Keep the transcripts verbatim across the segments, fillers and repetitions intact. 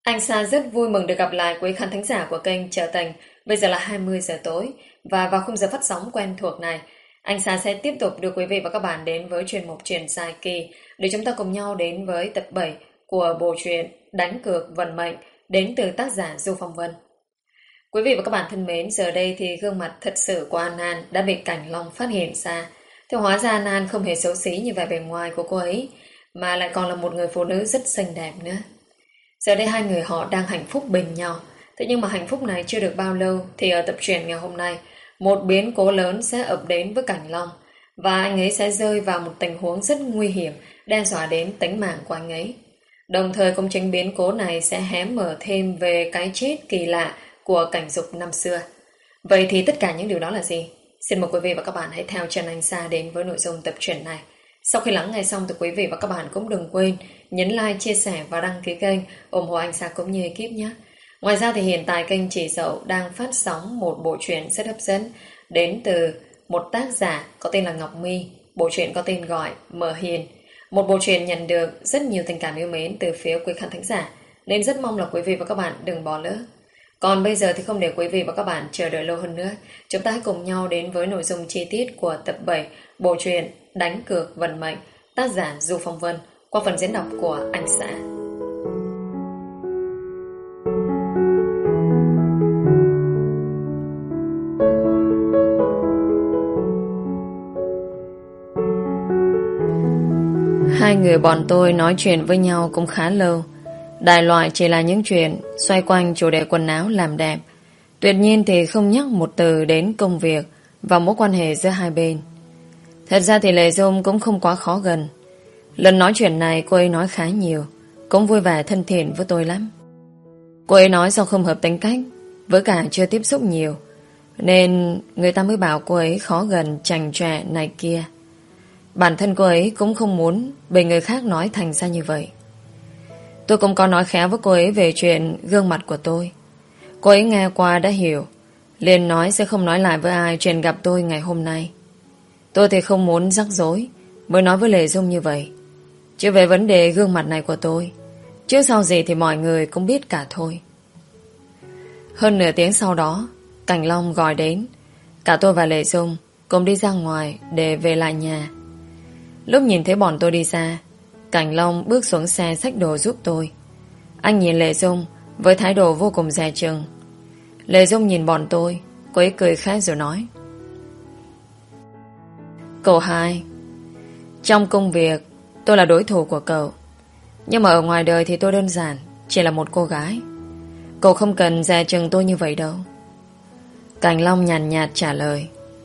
Anh Sa rất vui mừng được gặp lại quý khán thính giả của kênh Trở Tình. Bây giờ là hai mươi giờ tối và vào khung giờ phát sóng quen thuộc này, anh Sa sẽ tiếp tục đưa quý vị và các bạn đến với chuyên mục Chuyện dài kỳ để chúng ta cùng nhau đến với tập bảy của bộ truyện Đánh cược vận mệnh đến từ tác giả Du Phong Vân. Quý vị và các bạn thân mến, giờ đây thì gương mặt thật sự của An An đã bị Cảnh Long phát hiện ra. Thế hóa ra An An không hề xấu xí như vẻ bề ngoài của cô ấy, mà lại còn là một người phụ nữ rất xinh đẹp nữa. Giờ đây hai người họ đang hạnh phúc bên nhau. Thế nhưng mà hạnh phúc này chưa được bao lâu thì ở tập truyện ngày hôm nay, một biến cố lớn sẽ ập đến với Cảnh Long và anh ấy sẽ rơi vào một tình huống rất nguy hiểm, đe dọa đến tính mạng của anh ấy. Đồng thời cũng chính biến cố này sẽ hé mở thêm về cái chết kỳ lạ của Cảnh Dục năm xưa. Vậy thì tất cả những điều đó là gì? Xin mời quý vị và các bạn hãy theo chân anh Sa đến với nội dung tập truyện này. Sau khi lắng nghe xong thì quý vị và các bạn cũng đừng quên nhấn like, chia sẻ và đăng ký kênh ủng hộ anh Sa cũng như ekip nhé. Ngoài ra thì hiện tại kênh Chị Dậu đang phát sóng một bộ truyện rất hấp dẫn đến từ một tác giả có tên là Ngọc My. Bộ truyện có tên gọi Mờ Hiền. Một bộ truyện nhận được rất nhiều tình cảm yêu mến từ phía quý khán thính giả, nên rất mong là quý vị và các bạn đừng bỏ lỡ. Còn bây giờ thì không để quý vị và các bạn chờ đợi lâu hơn nữa, chúng ta hãy cùng nhau đến với nội dung chi tiết của tập bảy bộ truyện Đánh cược vận mệnh, tác giả Du Phong Vân, qua phần diễn đọc của anh Xã. Hai người bọn tôi nói chuyện với nhau cũng khá lâu. Đại loại chỉ là những chuyện xoay quanh chủ đề quần áo làm đẹp. Tuyệt nhiên thì không nhắc một từ đến công việc và mối quan hệ giữa hai bên. Thật ra thì Lệ Dung cũng không quá khó gần. Lần nói chuyện này cô ấy nói khá nhiều, cũng vui vẻ thân thiện với tôi lắm. Cô ấy nói do không hợp tính cách, với cả chưa tiếp xúc nhiều, nên người ta mới bảo cô ấy khó gần, chành chọe này kia. Bản thân cô ấy cũng không muốn bị người khác nói thành ra như vậy. Tôi cũng có nói khéo với cô ấy về chuyện gương mặt của tôi. Cô ấy nghe qua đã hiểu, liền nói sẽ không nói lại với ai chuyện gặp tôi ngày hôm nay. Tôi thì không muốn rắc rối, mới nói với Lệ Dung như vậy. Chứ về vấn đề gương mặt này của tôi, trước sau gì thì mọi người cũng biết cả thôi. Hơn nửa tiếng sau đó, Cảnh Long gọi đến. Cả tôi và Lệ Dung cùng đi ra ngoài để về lại nhà. Lúc nhìn thấy bọn tôi đi ra, Cảnh Long bước xuống xe xách đồ giúp tôi. Anh nhìn Lệ Dung với thái độ vô cùng dè chừng. Lệ Dung nhìn bọn tôi, cô ấy cười khẽ rồi nói: Cậu hai, trong công việc tôi là đối thủ của cậu, nhưng mà ở ngoài đời thì tôi đơn giản chỉ là một cô gái. Cậu không cần dè chừng tôi như vậy đâu. Cảnh Long nhàn nhạt, nhạt trả lời: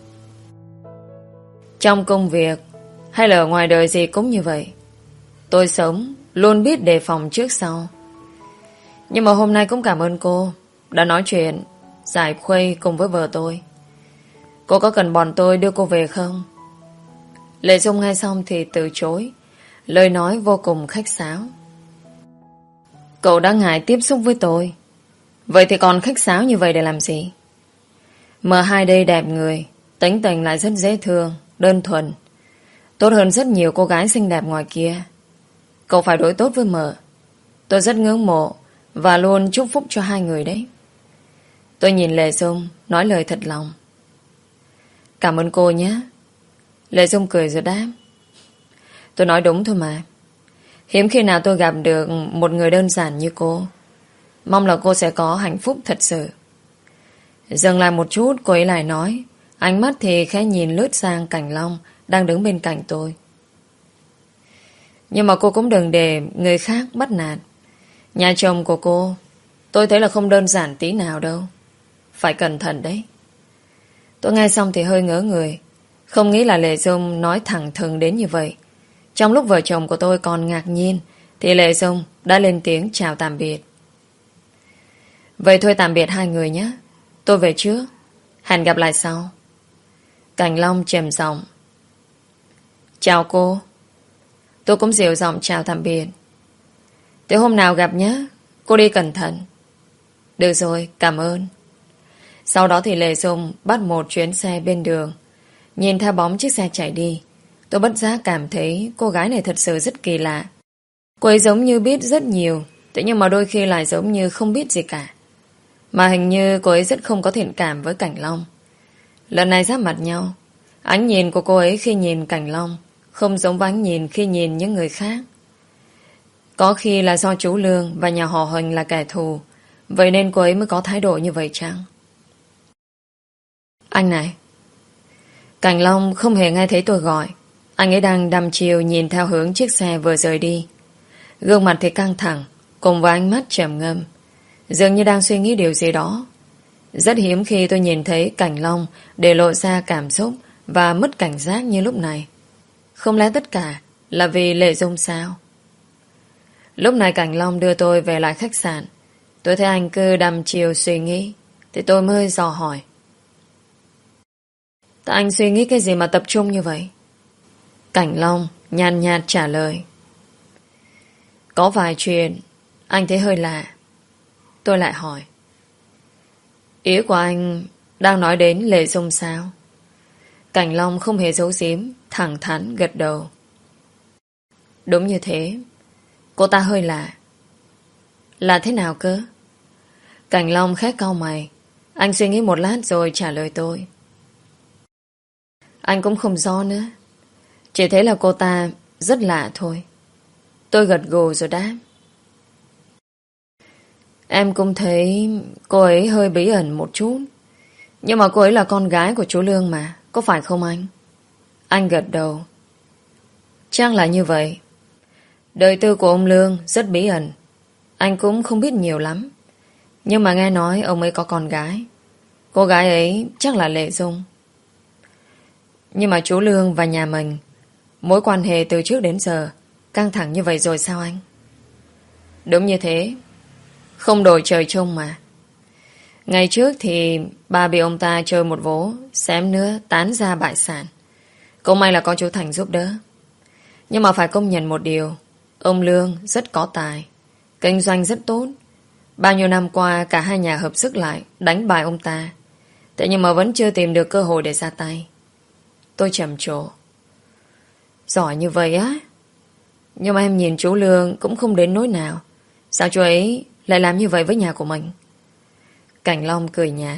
Trong công việc hay là ở ngoài đời gì cũng như vậy, tôi sống luôn biết đề phòng trước sau. Nhưng mà hôm nay cũng cảm ơn cô đã nói chuyện giải khuây cùng với vợ tôi. Cô có cần bọn tôi đưa cô về không? Lệ Dung nghe xong thì từ chối, lời nói vô cùng khách sáo. Cậu đã ngại tiếp xúc với tôi, vậy thì còn khách sáo như vậy để làm gì? Mờ hai đây đẹp người, tính tình lại rất dễ thương, đơn thuần, tốt hơn rất nhiều cô gái xinh đẹp ngoài kia. Cậu phải đối tốt với Mờ. Tôi rất ngưỡng mộ và luôn chúc phúc cho hai người đấy. Tôi nhìn Lệ Dung, nói lời thật lòng. Cảm ơn cô nhé. Lệ Dung cười rồi đáp: Tôi nói đúng thôi mà. Hiếm khi nào tôi gặp được một người đơn giản như cô. Mong là cô sẽ có hạnh phúc thật sự. Dừng lại một chút, cô ấy lại nói, ánh mắt thì khẽ nhìn lướt sang Cảnh Long đang đứng bên cạnh tôi. Nhưng mà cô cũng đừng để người khác bắt nạt. Nhà chồng của cô, tôi thấy là không đơn giản tí nào đâu. Phải cẩn thận đấy. Tôi nghe xong thì hơi ngớ người, không nghĩ là Lệ Dung nói thẳng thừng đến như vậy. Trong lúc vợ chồng của tôi còn ngạc nhiên thì Lệ Dung đã lên tiếng chào tạm biệt. Vậy thôi tạm biệt hai người nhé. Tôi về trước. Hẹn gặp lại sau. Cảnh Long trầm giọng: Chào cô. Tôi cũng dịu giọng chào tạm biệt. Tới hôm nào gặp nhé. Cô đi cẩn thận. Được rồi, cảm ơn. Sau đó thì Lệ Dung bắt một chuyến xe bên đường. Nhìn theo bóng chiếc xe chạy đi, tôi bất giác cảm thấy cô gái này thật sự rất kỳ lạ. Cô ấy giống như biết rất nhiều Thế nhưng mà đôi khi lại giống như không biết gì cả. Mà hình như cô ấy rất không có thiện cảm với Cảnh Long. Lần này giáp mặt nhau, ánh nhìn của cô ấy khi nhìn Cảnh Long không giống với ánh nhìn khi nhìn những người khác. Có khi là do chú Lương và nhà họ Huỳnh là kẻ thù, vậy nên cô ấy mới có thái độ như vậy chăng? Anh này. Cảnh Long không hề nghe thấy tôi gọi. Anh ấy đang đăm chiêu nhìn theo hướng chiếc xe vừa rời đi. Gương mặt thì căng thẳng, cùng với ánh mắt trầm ngâm, dường như đang suy nghĩ điều gì đó. Rất hiếm khi tôi nhìn thấy Cảnh Long để lộ ra cảm xúc và mất cảnh giác như lúc này. Không lẽ tất cả là vì Lệ Dung sao? Lúc này Cảnh Long đưa tôi về lại khách sạn. Tôi thấy anh cứ đăm chiêu suy nghĩ, thì tôi mới dò hỏi. Tại anh suy nghĩ cái gì mà tập trung như vậy? Cảnh Long nhàn nhạt trả lời. Có vài chuyện anh thấy hơi lạ. Tôi lại hỏi. Ý của anh đang nói đến Lệ Dung sao? Cảnh Long không hề giấu giếm, thẳng thắn gật đầu. Đúng như thế. Cô ta hơi lạ. Là thế nào cơ? Cảnh Long khẽ cau mày. Anh suy nghĩ một lát rồi trả lời tôi. Anh cũng không rõ nữa. Chỉ thấy là cô ta rất lạ thôi. Tôi gật gù rồi đáp. Em cũng thấy cô ấy hơi bí ẩn một chút. Nhưng mà cô ấy là con gái của chú Lương mà. Có phải không anh? Anh gật đầu. Chắc là như vậy. Đời tư của ông Lương rất bí ẩn. Anh cũng không biết nhiều lắm. Nhưng mà nghe nói ông ấy có con gái. Cô gái ấy chắc là Lệ Dung. Nhưng mà chú Lương và nhà mình, mối quan hệ từ trước đến giờ căng thẳng như vậy rồi sao anh? Đúng như thế. Không đổi trời chung mà. Ngày trước thì ba bị ông ta chơi một vố, xém nữa tán ra bại sản. Cũng may là có chú Thành giúp đỡ. Nhưng mà phải công nhận một điều, ông Lương rất có tài, kinh doanh rất tốt. Bao nhiêu năm qua cả hai nhà hợp sức lại đánh bại ông ta. Thế nhưng mà vẫn chưa tìm được cơ hội để ra tay. Tôi trầm trồ. Giỏi như vậy á? Nhưng mà em nhìn chú Lương cũng không đến nỗi nào. Sao chú ấy lại làm như vậy với nhà của mình? Cảnh Long cười nhạt.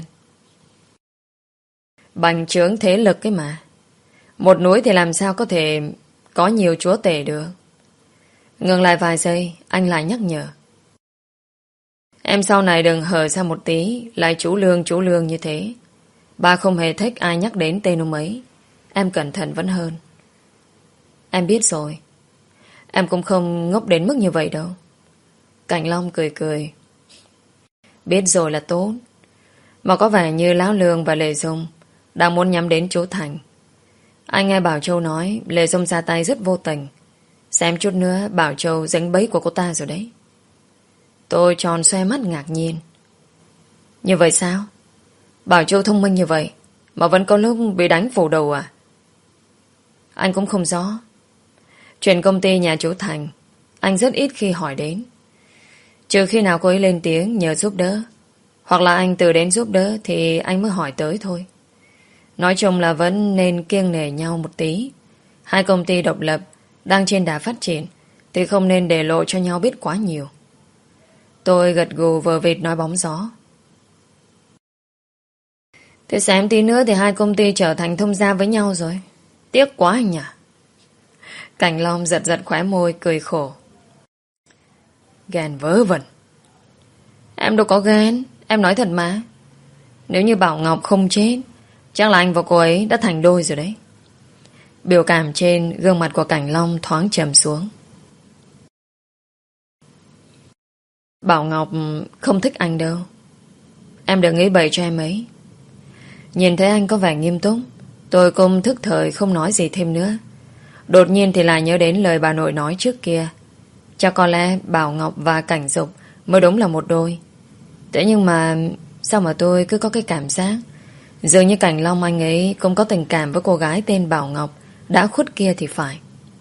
Bành trướng thế lực cái mà. Một núi thì làm sao có thể có nhiều chúa tể được. Ngừng lại vài giây, anh lại nhắc nhở. Em sau này đừng hở ra một tí, lại chú Lương chú Lương như thế. Ba không hề thích ai nhắc đến tên ông ấy. Em cẩn thận vẫn hơn. Em biết rồi. Em cũng không ngốc đến mức như vậy đâu. Cảnh Long cười cười. Biết rồi là tốt. Mà có vẻ như Lão Lương và Lệ Dung đang muốn nhắm đến chú Thành. Anh nghe Bảo Châu nói Lệ Dung ra tay rất vô tình. Xem chút nữa Bảo Châu dính bẫy của cô ta rồi đấy. Tôi tròn xoe mắt ngạc nhiên. Như vậy sao? Bảo Châu thông minh như vậy mà vẫn có lúc bị đánh phủ đầu à? Anh cũng không rõ. Chuyện công ty nhà chú Thành anh rất ít khi hỏi đến. Trừ khi nào cô ấy lên tiếng nhờ giúp đỡ, hoặc là anh từ đến giúp đỡ thì anh mới hỏi tới thôi. Nói chung là vẫn nên kiêng nể nhau một tí. Hai công ty độc lập đang trên đà phát triển thì không nên để lộ cho nhau biết quá nhiều. Tôi gật gù vờ vịt nói bóng gió. Thế xem tí nữa thì hai công ty trở thành thông gia với nhau rồi. Tiếc quá anh nhỉ. Cảnh Long giật giật khóe môi cười khổ. Ghen vớ vẩn. Em đâu có ghen. Em nói thật mà. Nếu như Bảo Ngọc không chết, chắc là anh và cô ấy đã thành đôi rồi đấy. Biểu cảm trên gương mặt của Cảnh Long thoáng trầm xuống. Bảo Ngọc không thích anh đâu. Em đừng nghĩ bậy cho em ấy. Nhìn thấy anh có vẻ nghiêm túc, tôi cũng thức thời không nói gì thêm nữa. Đột nhiên thì lại nhớ đến lời bà nội nói trước kia. Chắc có lẽ Bảo Ngọc và Cảnh Dục mới đúng là một đôi. Thế nhưng mà sao mà tôi cứ có cái cảm giác dường như Cảnh Long anh ấy cũng có tình cảm với cô gái tên Bảo Ngọc đã khuất kia thì phải.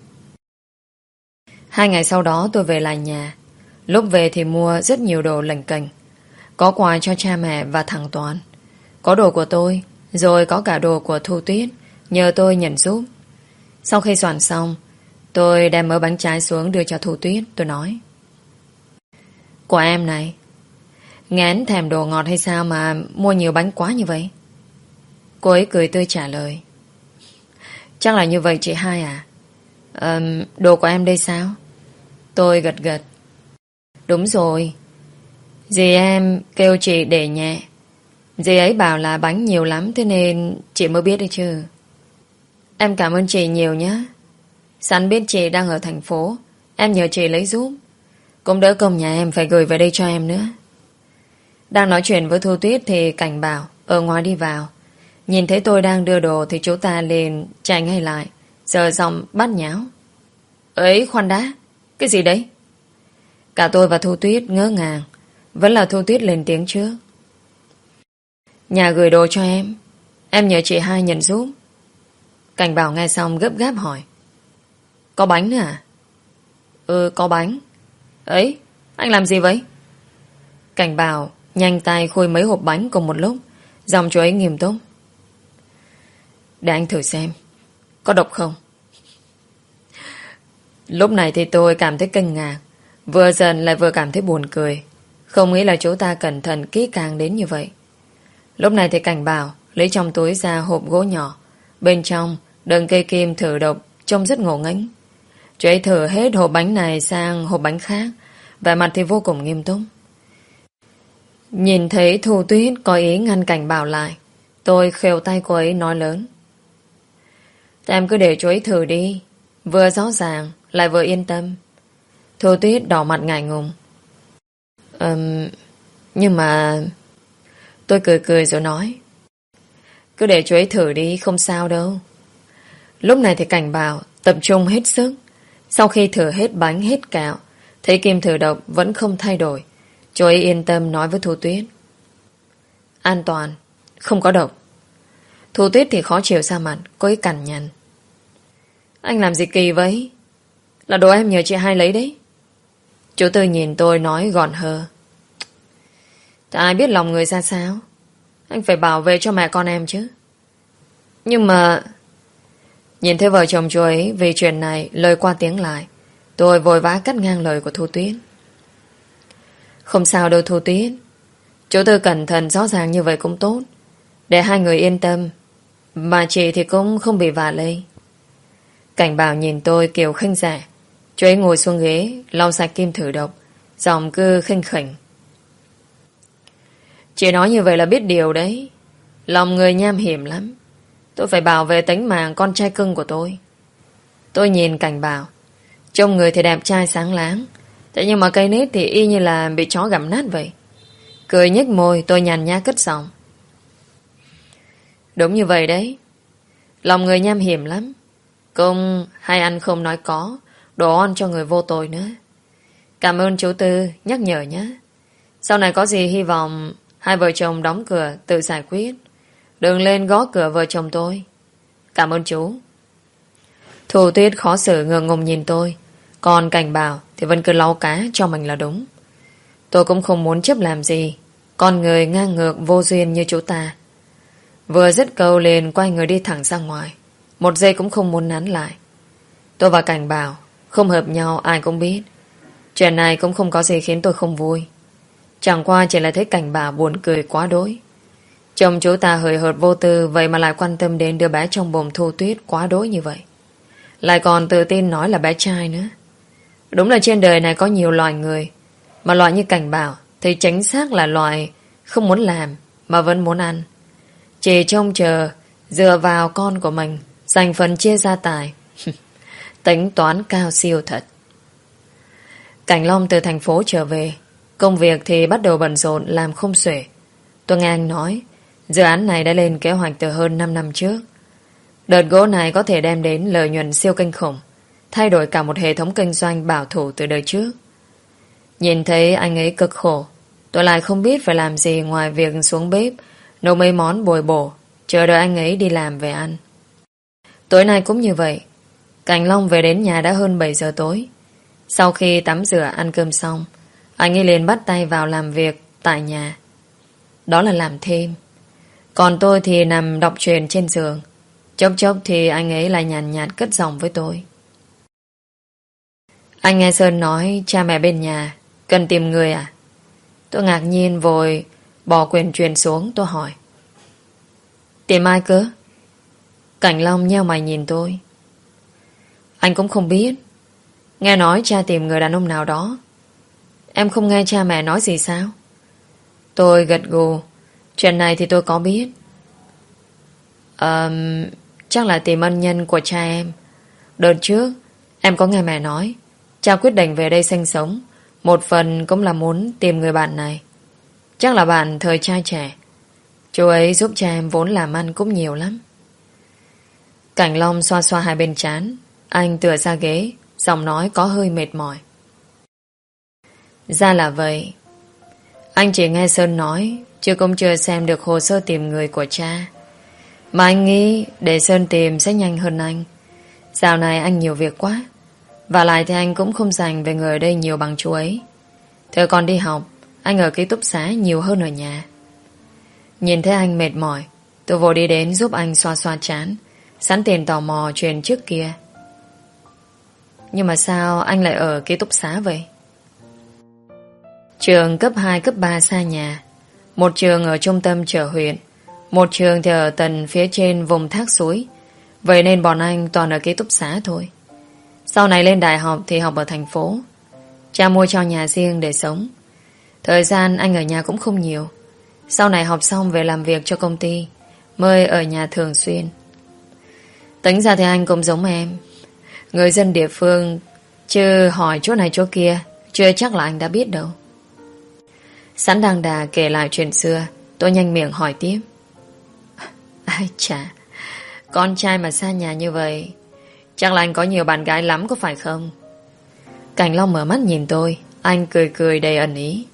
Hai ngày sau đó tôi về lại nhà. Lúc về thì mua rất nhiều đồ lỉnh kỉnh. Có quà cho cha mẹ và thằng Toàn. Có đồ của tôi, rồi có cả đồ của Thu Tuyết, nhờ tôi nhận giúp. Sau khi soạn xong, tôi đem mớ bánh trái xuống đưa cho Thu Tuyết. Tôi nói: Của em này. Ngán thèm đồ ngọt hay sao mà mua nhiều bánh quá như vậy? Cô ấy cười tươi trả lời. Chắc là như vậy chị hai à? Ờm, đồ của em đây sao? Tôi gật gật. Đúng rồi. Dì em kêu chị để nhẹ. Dì ấy bảo là bánh nhiều lắm, thế nên chị mới biết đấy chứ. Em cảm ơn chị nhiều nhé. Sẵn biết chị đang ở thành phố, em nhờ chị lấy giúp. Cũng đỡ công nhà em phải gửi về đây cho em nữa. Đang nói chuyện với Thu Tuyết thì Cảnh Bảo ở ngoài đi vào. Nhìn thấy tôi đang đưa đồ thì chú ta liền chạy ngay lại, giờ giọng bắt nháo. Ấy khoan đã, cái gì đấy? Cả tôi và Thu Tuyết ngỡ ngàng. Vẫn là Thu Tuyết lên tiếng trước. Nhà gửi đồ cho em, em nhờ chị hai nhận giúp. Cảnh Bảo nghe xong gấp gáp hỏi. Có bánh nữa à? Ừ, có bánh. Ấy, anh làm gì vậy? Cảnh Bảo nhanh tay khui mấy hộp bánh cùng một lúc. Giọng chú ấy nghiêm túc. Để anh thử xem có độc không. Lúc này thì tôi cảm thấy kinh ngạc, vừa giận lại vừa cảm thấy buồn cười. Không nghĩ là chú ta cẩn thận kỹ càng đến như vậy. Lúc này thì Cảnh Bảo lấy trong túi ra hộp gỗ nhỏ. Bên trong đựng cây kim thử độc, trông rất ngộ nghếch. Chú ấy thử hết hộp bánh này sang hộp bánh khác, vẻ mặt thì vô cùng nghiêm túc. Nhìn thấy Thu Tuyết có ý ngăn Cảnh Bảo lại, tôi khều tay cô ấy nói lớn. Em cứ để chú ấy thử đi, vừa rõ ràng lại vừa yên tâm. Thu Tuyết đỏ mặt ngại ngùng. Ừm, nhưng mà... Tôi cười cười rồi nói. Cứ để chú ấy thử đi, không sao đâu. Lúc này thì Cảnh Bảo tập trung hết sức. Sau khi thử hết bánh hết kẹo, thấy kim thử độc vẫn không thay đổi, chú ấy yên tâm nói với Thu Tuyết. An toàn, không có độc. Thu Tuyết thì khó chịu ra mặt, cô ấy cằn nhằn. Anh làm gì kỳ vậy? Là đồ em nhờ chị hai lấy đấy. Chú Tư nhìn tôi nói gọn hờ. Ai biết lòng người ra sao? Anh phải bảo vệ cho mẹ con em chứ. Nhưng mà... Nhìn thấy vợ chồng chú ấy vì chuyện này lời qua tiếng lại, tôi vội vã cắt ngang lời của Thu Tuyết. Không sao đâu Thu Tuyết. Chú Tư cẩn thận rõ ràng như vậy cũng tốt, để hai người yên tâm. Mà chị thì cũng không bị vạ lây. Cảnh Bảo nhìn tôi kiểu khinh rẻ. Chú ấy ngồi xuống ghế, lau sạch kim thử độc, giọng cứ khinh khỉnh. Chị nói như vậy là biết điều đấy. Lòng người nham hiểm lắm. Tôi phải bảo vệ tính mạng con trai cưng của tôi. Tôi nhìn Cảnh Bảo. Trông người thì đẹp trai sáng láng, thế nhưng mà cây nết thì y như là bị chó gặm nát vậy. Cười nhếch môi, tôi nhàn nhã cất giọng. Đúng như vậy đấy. Lòng người nham hiểm lắm. Công hay ăn không nói có, đồ on cho người vô tội nữa. Cảm ơn chú Tư nhắc nhở nhé. Sau này có gì hy vọng hai vợ chồng đóng cửa tự giải quyết. Đừng lên gõ cửa vợ chồng tôi. Cảm ơn chú. Thu Tuyết khó xử ngượng ngùng nhìn tôi, còn Cảnh Bảo thì vẫn cứ lau cá cho mình là đúng. Tôi cũng không muốn chấp làm gì con người ngang ngược vô duyên như chú ta. Vừa dứt câu liền quay người đi thẳng ra ngoài, một giây cũng không muốn nán lại. Tôi và Cảnh Bảo không hợp nhau ai cũng biết. Chuyện này cũng không có gì khiến tôi không vui. Chẳng qua chỉ là thấy Cảnh Bảo buồn cười quá đỗi. Chồng chú ta hời hợt vô tư, vậy mà lại quan tâm đến đứa bé trong bụng Thu Tuyết quá đỗi như vậy. Lại còn tự tin nói là bé trai nữa. Đúng là trên đời này có nhiều loài người, mà loại như Cảnh Bảo thì chính xác là loại không muốn làm mà vẫn muốn ăn. Chỉ trông chờ dựa vào con của mình giành phần chia gia tài. Tính toán cao siêu thật. Cảnh Long từ thành phố trở về, công việc thì bắt đầu bận rộn làm không xuể. Tôi nghe anh nói dự án này đã lên kế hoạch từ hơn năm năm trước. Đợt gỗ này có thể đem đến lợi nhuận siêu kinh khủng, thay đổi cả một hệ thống kinh doanh bảo thủ từ đời trước. Nhìn thấy anh ấy cực khổ, tôi lại không biết phải làm gì ngoài việc xuống bếp nấu mấy món bồi bổ, chờ đợi anh ấy đi làm về ăn. Tối nay cũng như vậy. Cảnh Long về đến nhà đã hơn bảy giờ tối. Sau khi tắm rửa ăn cơm xong, anh ấy liền bắt tay vào làm việc tại nhà. Đó là làm thêm. Còn tôi thì nằm đọc truyện trên giường. Chốc chốc thì anh ấy lại nhàn nhạt, nhạt cất giọng với tôi. Anh nghe Sơn nói cha mẹ bên nhà cần tìm người à? Tôi ngạc nhiên vội bỏ quyền truyền xuống. Tôi hỏi: Tìm ai cơ? Cảnh Long nheo mày nhìn tôi. Anh cũng không biết. Nghe nói cha tìm người đàn ông nào đó. Em không nghe cha mẹ nói gì sao? Tôi gật gù. Chuyện này thì tôi có biết. um, Chắc là tìm ân nhân của cha em. Đợt trước em có nghe mẹ nói cha quyết định về đây sinh sống, một phần cũng là muốn tìm người bạn này. Chắc là bạn thời trai trẻ. Chú ấy giúp cha em vốn làm ăn cũng nhiều lắm. Cảnh Long xoa xoa hai bên trán. Anh tựa ra ghế, giọng nói có hơi mệt mỏi. Ra là vậy. Anh chỉ nghe Sơn nói, chứ cũng chưa xem được hồ sơ tìm người của cha. Mà anh nghĩ để Sơn tìm sẽ nhanh hơn anh. Dạo này anh nhiều việc quá. Và lại thì anh cũng không dành về người ở đây nhiều bằng chú ấy. Thời còn đi học, anh ở ký túc xá nhiều hơn ở nhà. Nhìn thấy anh mệt mỏi, tôi vội đi đến giúp anh xoa xoa trán, sẵn tiền tò mò chuyện trước kia. Nhưng mà sao anh lại ở ký túc xá vậy? Trường cấp hai, cấp ba xa nhà. Một trường ở trung tâm chợ huyện, một trường thì ở tận phía trên vùng thác suối. Vậy nên bọn anh toàn ở ký túc xá thôi. Sau này lên đại học thì học ở thành phố. Cha mua cho nhà riêng để sống. Thời gian anh ở nhà cũng không nhiều. Sau này học xong về làm việc cho công ty, mới ở nhà thường xuyên. Tính ra thì anh cũng giống em, người dân địa phương, chứ hỏi chỗ này chỗ kia chưa chắc là anh đã biết đâu. Sẵn đang đà kể lại chuyện xưa, tôi nhanh miệng hỏi tiếp. Ai chà, con trai mà xa nhà như vậy, chắc là anh có nhiều bạn gái lắm có phải không? Cảnh Long mở mắt nhìn tôi. Anh cười cười đầy ẩn ý.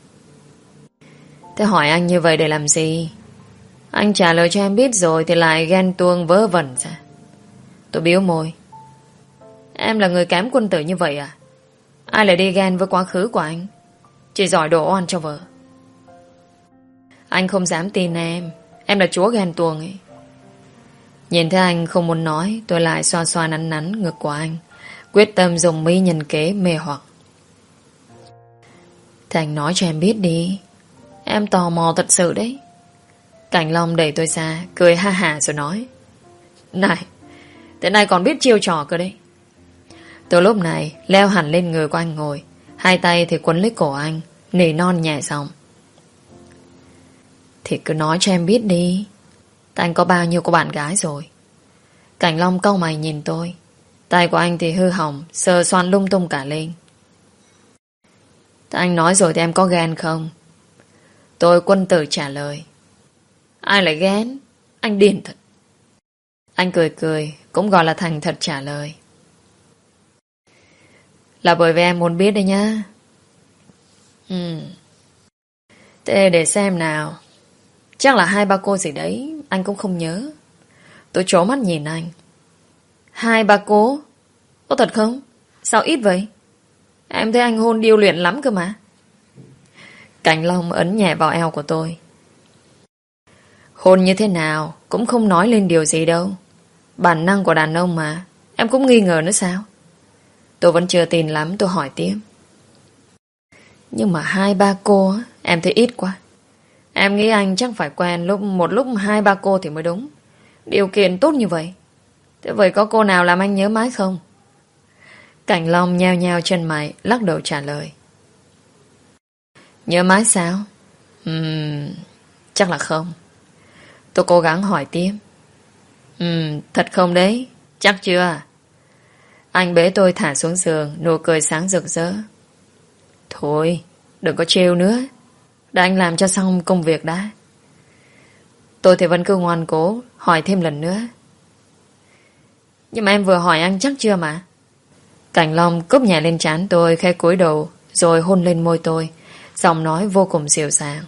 Thế hỏi anh như vậy để làm gì? Anh trả lời cho em biết rồi thì lại ghen tuông vớ vẩn ra. Tôi biếu môi. Em là người kém quân tử như vậy à? Ai lại đi ghen với quá khứ của anh? Chỉ giỏi đổ oan cho vợ. Anh không dám tin em. Em là chúa ghen tuông ấy. Nhìn thấy anh không muốn nói, tôi lại xoa xoa nắn nắn ngực của anh, quyết tâm dùng mỹ nhân kế mê hoặc. Thì anh nói cho em biết đi. Em tò mò thật sự đấy. Cảnh Long đẩy tôi ra, cười ha hả rồi nói. Này, thế này còn biết chiêu trò cơ đấy. Tôi lúc này leo hẳn lên người của anh ngồi, hai tay thì quấn lấy cổ anh, nỉ non nhẹ giọng. Thì cứ nói cho em biết đi. Tại anh có bao nhiêu cô bạn gái rồi? Cảnh Long cau mày nhìn tôi. Tay của anh thì hư hỏng, sờ soạn lung tung cả lên. Tại anh nói rồi thì em có ghen không? Tôi quân tử trả lời. Ai lại ghen? Anh điên thật. Anh cười cười, cũng gọi là thành thật trả lời. Là bởi vì em muốn biết đấy nhá. Ừ. Thế để xem nào. Chắc là hai ba cô gì đấy, anh cũng không nhớ. Tôi trố mắt nhìn anh. Hai ba cô? Có thật không? Sao ít vậy? Em thấy anh hôn điêu luyện lắm cơ mà. Cảnh Long ấn nhẹ vào eo của tôi. Hôn như thế nào cũng không nói lên điều gì đâu. Bản năng của đàn ông mà. Em cũng nghi ngờ nữa sao? Tôi vẫn chưa tin lắm, tôi hỏi tiếp. Nhưng mà hai ba cô em thấy ít quá. Em nghĩ anh chắc phải quen lúc một lúc hai ba cô thì mới đúng. Điều kiện tốt như vậy. Thế vậy có cô nào làm anh nhớ mãi không? Cảnh Long nheo nheo chân mày, lắc đầu trả lời. Nhớ mãi sao? Ừm, chắc là không. Tôi cố gắng hỏi tiếp. Ừm, thật không đấy? Chắc chưa? Anh bế tôi thả xuống giường, nụ cười sáng rực rỡ. Thôi, đừng có trêu nữa. Để anh làm cho xong công việc đã. Tôi thì vẫn cứ ngoan cố hỏi thêm lần nữa. Nhưng mà em vừa hỏi anh chắc chưa mà. Cảnh Long cúp nhẹ lên trán tôi, khẽ cúi đầu rồi hôn lên môi tôi, giọng nói vô cùng dịu dàng.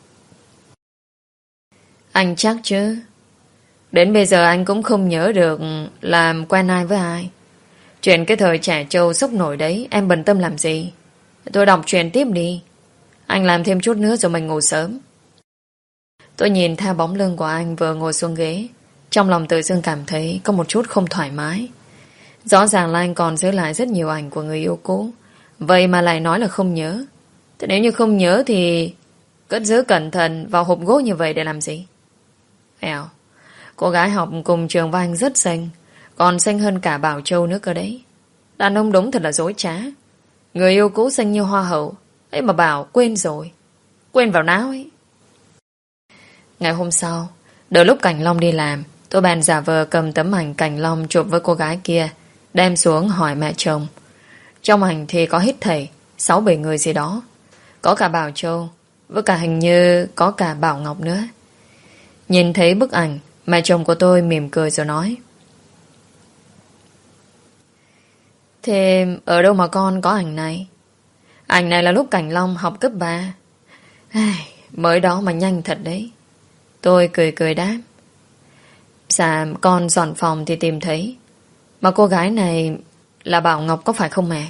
Anh chắc chứ? Đến bây giờ anh cũng không nhớ được làm quen ai với ai. Chuyện cái thời trẻ trâu sốc nổi đấy em bận tâm làm gì? Tôi đọc chuyện tiếp đi. Anh làm thêm chút nữa rồi mình ngủ sớm. Tôi nhìn theo bóng lưng của anh vừa ngồi xuống ghế, trong lòng tự dưng cảm thấy có một chút không thoải mái. Rõ ràng là anh còn giữ lại rất nhiều ảnh của người yêu cũ, vậy mà lại nói là không nhớ. Thế nếu như không nhớ thì cất giữ cẩn thận vào hộp gỗ như vậy để làm gì? Eo, cô gái học cùng trường với anh rất xinh, còn xinh hơn cả Bảo Châu nữa cơ đấy. Đàn ông đúng thật là dối trá. Người yêu cũ xinh như hoa hậu ấy mà bảo quên rồi. Quên vào não ấy. Ngày hôm sau, đợi lúc Cảnh Long đi làm, tôi bèn giả vờ cầm tấm ảnh Cảnh Long chụp với cô gái kia, đem xuống hỏi mẹ chồng. Trong ảnh thì có hết thảy sáu bảy người gì đó. Có cả Bảo Châu, với cả hình như có cả Bảo Ngọc nữa. Nhìn thấy bức ảnh, mẹ chồng của tôi mỉm cười rồi nói: Thế ở đâu mà con có ảnh này? Ảnh này là lúc Cảnh Long học cấp ba. Ai, mới đó mà nhanh thật đấy. Tôi cười cười đáp: Dạ con dọn phòng thì tìm thấy. Mà cô gái này là Bảo Ngọc có phải không mẹ?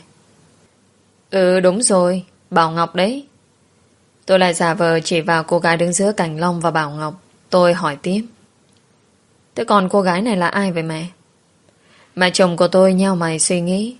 Ừ đúng rồi, Bảo Ngọc đấy. Tôi lại giả vờ chỉ vào cô gái đứng giữa Cảnh Long và Bảo Ngọc. Tôi hỏi tiếp: Thế còn cô gái này là ai vậy mẹ? Mẹ chồng của tôi nheo mày suy nghĩ: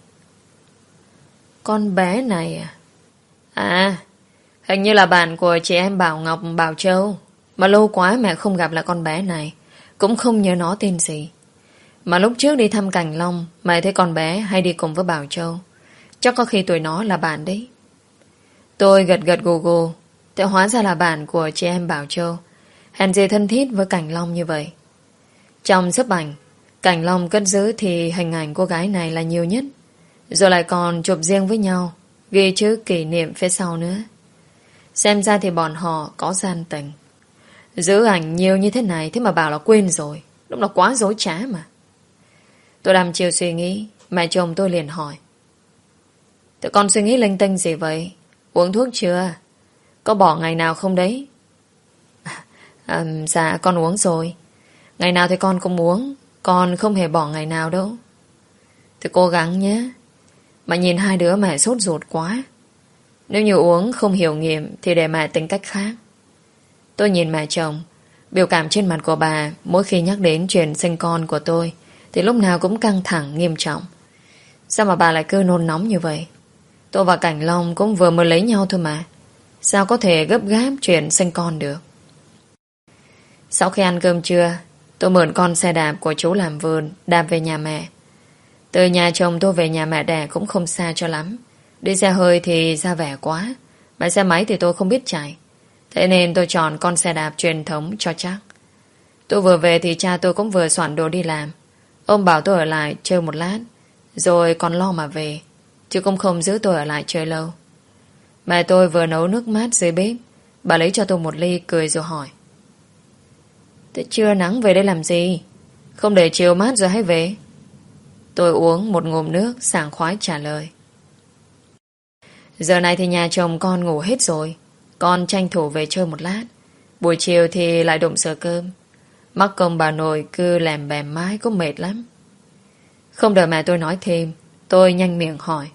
Con bé này à? À, hình như là bạn của chị em Bảo Ngọc, Bảo Châu. Mà lâu quá mẹ không gặp lại con bé này, cũng không nhớ nó tên gì. Mà lúc trước đi thăm Cảnh Long, mẹ thấy con bé hay đi cùng với Bảo Châu. Chắc có khi tụi nó là bạn đấy. Tôi gật gật gù gù. Thế hóa ra là bạn của chị em Bảo Châu. Hèn gì thân thiết với Cảnh Long như vậy. Trong sấp ảnh, Cảnh Long cất giữ thì hình ảnh cô gái này là nhiều nhất. Rồi lại còn chụp riêng với nhau, ghi chữ kỷ niệm phía sau nữa. Xem ra thì bọn họ có gian tình. Giữ ảnh nhiều như thế này, thế mà bảo là quên rồi. Đúng là quá dối trá mà. Tôi đăm chiều suy nghĩ, mẹ chồng tôi liền hỏi: Thế con suy nghĩ linh tinh gì vậy? Uống thuốc chưa? Có bỏ ngày nào không đấy? À, dạ con uống rồi. Ngày nào thì con cũng uống. Con không hề bỏ ngày nào đâu. Thì cố gắng nhé. Mà nhìn hai đứa mẹ sốt ruột quá. Nếu như uống không hiểu nghiệm thì để mẹ tính cách khác. Tôi nhìn mẹ chồng. Biểu cảm trên mặt của bà mỗi khi nhắc đến chuyện sinh con của tôi thì lúc nào cũng căng thẳng nghiêm trọng. Sao mà bà lại cứ nôn nóng như vậy? Tôi và Cảnh Long cũng vừa mới lấy nhau thôi mà. Sao có thể gấp gáp chuyện sinh con được? Sau khi ăn cơm trưa, tôi mượn con xe đạp của chú làm vườn đạp về nhà mẹ. Từ nhà chồng tôi về nhà mẹ đẻ cũng không xa cho lắm. Đi xe hơi thì ra vẻ quá, mà xe máy thì tôi không biết chạy. Thế nên tôi chọn con xe đạp truyền thống cho chắc. Tôi vừa về thì cha tôi cũng vừa soạn đồ đi làm. Ông bảo tôi ở lại chơi một lát, rồi còn lo mà về, chứ cũng không giữ tôi ở lại chơi lâu. Mẹ tôi vừa nấu nước mát dưới bếp. Bà lấy cho tôi một ly cười rồi hỏi: Thế trưa nắng về đây làm gì? Không để chiều mát rồi hãy về? Tôi uống một ngụm nước sảng khoái trả lời: Giờ này thì nhà chồng con ngủ hết rồi. Con tranh thủ về chơi một lát. Buổi chiều thì lại đụng giờ cơm. Mắc công bà nội cứ lèm bèm mãi cũng mệt lắm. Không đợi mẹ tôi nói thêm, tôi nhanh miệng hỏi: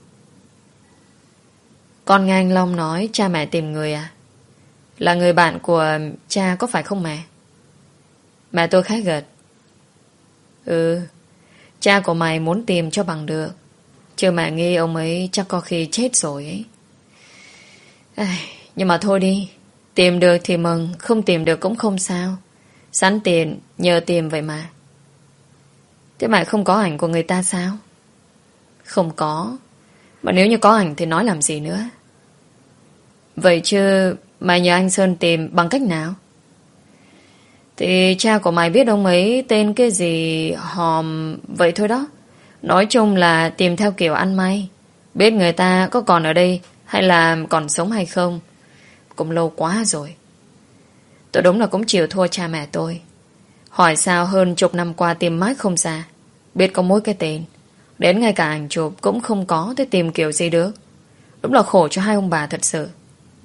Con nghe anh Long nói cha mẹ tìm người à? Là người bạn của cha có phải không mẹ? Mẹ tôi khá gật: Ừ, cha của mày muốn tìm cho bằng được. Chứ mẹ nghi ông ấy chắc có khi chết rồi ấy. À, nhưng mà thôi đi. Tìm được thì mừng, không tìm được cũng không sao. Sẵn tiền nhờ tìm vậy mà. Thế mẹ không có ảnh của người ta sao? Không có. Mà nếu như có ảnh thì nói làm gì nữa? Vậy chứ mày nhờ anh Sơn tìm bằng cách nào? Thì cha của mày biết ông ấy tên cái gì Hòm vậy thôi đó. Nói chung là tìm theo kiểu ăn may. Biết người ta có còn ở đây hay là còn sống hay không. Cũng lâu quá rồi. Tôi đúng là cũng chịu thua cha mẹ tôi. Hỏi sao hơn chục năm qua tìm mãi không ra. Biết có mỗi cái tên. Đến ngay cả ảnh chụp cũng không có. Thế tìm kiểu gì được. Đúng là khổ cho hai ông bà thật sự.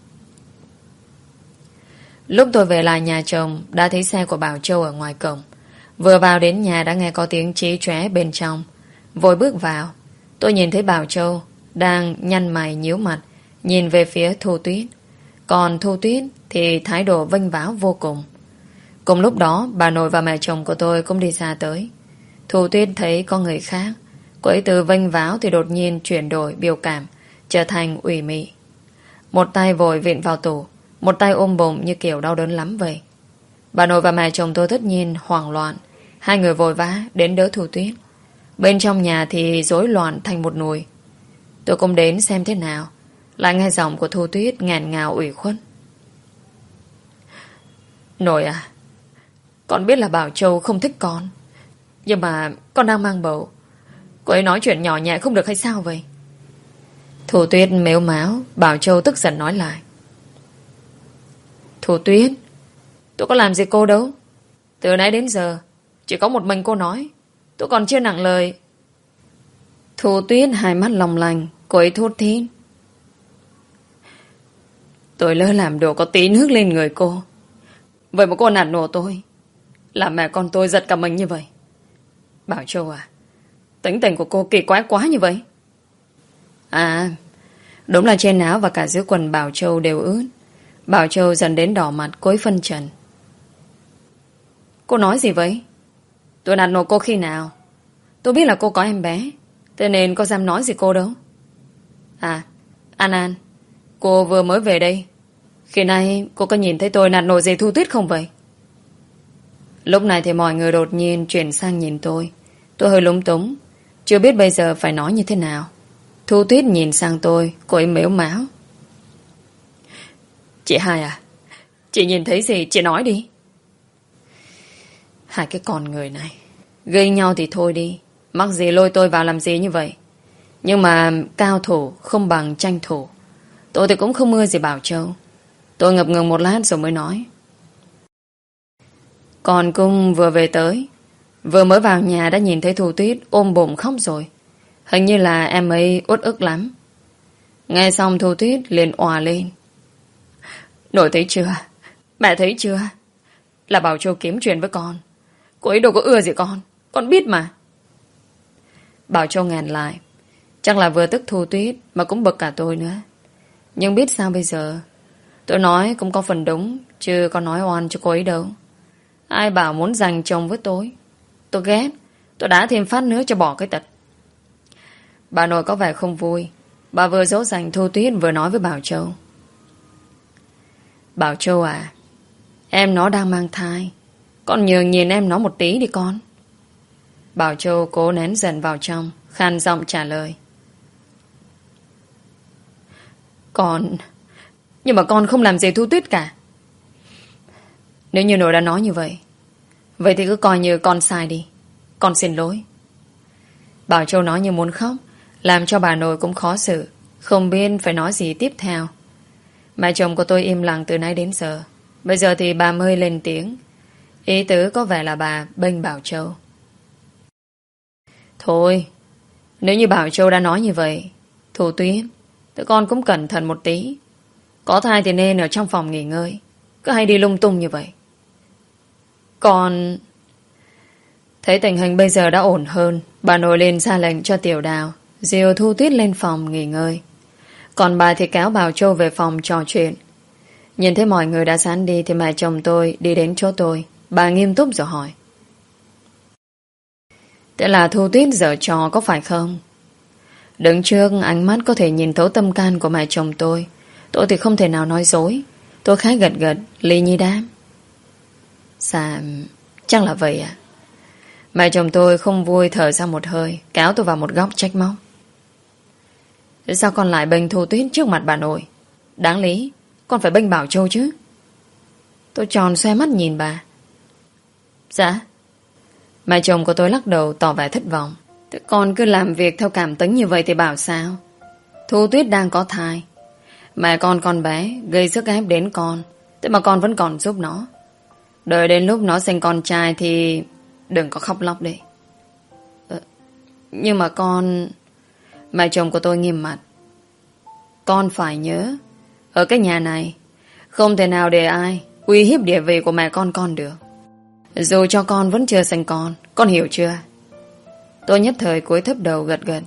Lúc tôi về lại nhà chồng, đã thấy xe của Bảo Châu ở ngoài cổng. Vừa vào đến nhà đã nghe có tiếng chí chóe bên trong. Vội bước vào, tôi nhìn thấy Bảo Châu đang nhăn mày nhíu mặt, nhìn về phía Thu Tuyết. Còn Thu Tuyết thì thái độ vênh váo vô cùng. Cùng lúc đó, bà nội và mẹ chồng của tôi cũng đi ra tới. Thu Tuyết thấy có người khác, cô ấy từ vênh váo thì đột nhiên chuyển đổi biểu cảm, trở thành ủy mị. Một tay vội vịn vào tủ, một tay ôm bụng như kiểu đau đớn lắm vậy. Bà nội và mẹ chồng tôi tất nhiên hoảng loạn. Hai người vội vã đến đỡ Thu Tuyết. Bên trong nhà thì rối loạn thành một nùi. Tôi cũng đến xem thế nào. Lại nghe giọng của Thu Tuyết nghẹn ngào ủy khuất. Nội à, con biết là Bảo Châu không thích con, nhưng mà con đang mang bầu. Cô ấy nói chuyện nhỏ nhẹ không được hay sao vậy? Thu Tuyết mếu máo. Bảo Châu tức giận nói lại. Thu Tuyết, tôi có làm gì cô đâu. Từ nãy đến giờ chỉ có một mình cô nói, tôi còn chưa nặng lời. Thu Tuyết hai mắt long lanh. Cô ấy thốt thít. Tôi lỡ làm đồ có tí nước lên người cô, vậy mà cô nạt nổ tôi, làm mẹ con tôi giật cả mình như vậy. Bảo Châu à, tính tình của cô kỳ quái quá như vậy. À, đúng là trên áo và cả dưới quần Bảo Châu đều ướt. Bảo Châu dần đến đỏ mặt. Cô ấy phân trần. Cô nói gì vậy? Tôi nạt nổ cô khi nào? Tôi biết là cô có em bé, thế nên có dám nói gì cô đâu. À, An An, cô vừa mới về đây. Khi nay cô có nhìn thấy tôi nạt nổ gì Thu Tuyết không vậy? Lúc này thì mọi người đột nhiên chuyển sang nhìn tôi. Tôi hơi lúng túng, chưa biết bây giờ phải nói như thế nào. Thu Tuyết nhìn sang tôi. Cô ấy mếu máo. Chị hai à, chị nhìn thấy gì chị nói đi. Hai cái con người này gây nhau thì thôi đi, mắc gì lôi tôi vào làm gì như vậy. Nhưng mà cao thủ không bằng tranh thủ. Tôi thì cũng không mưa gì Bảo Châu. Tôi ngập ngừng một lát rồi mới nói. Con Cung vừa về tới, vừa mới vào nhà đã nhìn thấy Thu Tuyết ôm bụng khóc rồi. Hình như là em ấy uất ức lắm. Nghe xong Thu Tuyết liền òa lên. Nội thấy chưa? Mẹ thấy chưa? Là Bảo Châu kiếm chuyện với con. Cô ấy đâu có ưa gì con, con biết mà. Bảo Châu ngàn lại. Chắc là vừa tức Thu Tuyết mà cũng bực cả tôi nữa. Nhưng biết sao bây giờ. Tôi nói cũng có phần đúng, chứ có nói oan cho cô ấy đâu. Ai bảo muốn giành chồng với tôi. Tôi ghét. Tôi đá thêm phát nữa cho bỏ cái tật. Bà nội có vẻ không vui. Bà vừa dỗ dành Thu Tuyết vừa nói với Bảo Châu. Bảo Châu à, em nó đang mang thai, con nhường nhìn em nó một tí đi con. Bảo Châu cố nén giận vào trong, khan giọng trả lời. Con... Nhưng mà con không làm gì Thu Tuyết cả. Nếu như nội đã nói như vậy, vậy thì cứ coi như con sai đi. Con xin lỗi. Bảo Châu nói như muốn khóc, làm cho bà nội cũng khó xử, không biết phải nói gì tiếp theo. Mẹ chồng của tôi im lặng từ nãy đến giờ. Bây giờ thì bà mới lên tiếng. Ý tứ có vẻ là bà bênh Bảo Châu. Thôi, nếu như Bảo Châu đã nói như vậy, Thu Tuyết, tụi con cũng cẩn thận một tí. Có thai thì nên ở trong phòng nghỉ ngơi, cứ hay đi lung tung như vậy. Con... Thấy tình hình bây giờ đã ổn hơn, bà nội lên ra lệnh cho Tiểu Đào dìu Thu Tuyết lên phòng nghỉ ngơi. Còn bà thì kéo Bảo Châu về phòng trò chuyện. Nhìn thấy mọi người đã sán đi thì mẹ chồng tôi đi đến chỗ tôi. Bà nghiêm túc rồi hỏi. Thế là Thu Tuyết giở trò có phải không? Đứng trước ánh mắt có thể nhìn thấu tâm can của mẹ chồng tôi, tôi thì không thể nào nói dối. Tôi khá gật gật, ly nhi đáp. Dạ, chắc là vậy ạ. Mẹ chồng tôi không vui thở ra một hơi, kéo tôi vào một góc trách móc. Thế sao con lại bênh Thu Tuyết trước mặt bà nội? Đáng lý con phải bênh Bảo Châu chứ. Tôi tròn xoe mắt nhìn bà. Dạ. Mẹ chồng của tôi lắc đầu tỏ vẻ thất vọng. Thế con cứ làm việc theo cảm tính như vậy thì bảo sao? Thu Tuyết đang có thai, mẹ con con bé gây sức ép đến con, thế mà con vẫn còn giúp nó. Đợi đến lúc nó sinh con trai thì đừng có khóc lóc đi. ờ, Nhưng mà con... Mẹ chồng của tôi nghiêm mặt. Con phải nhớ, ở cái nhà này không thể nào để ai uy hiếp địa vị của mẹ con con được. Dù cho con vẫn chưa sinh con, con hiểu chưa? Tôi nhất thời cúi thấp đầu gật gật.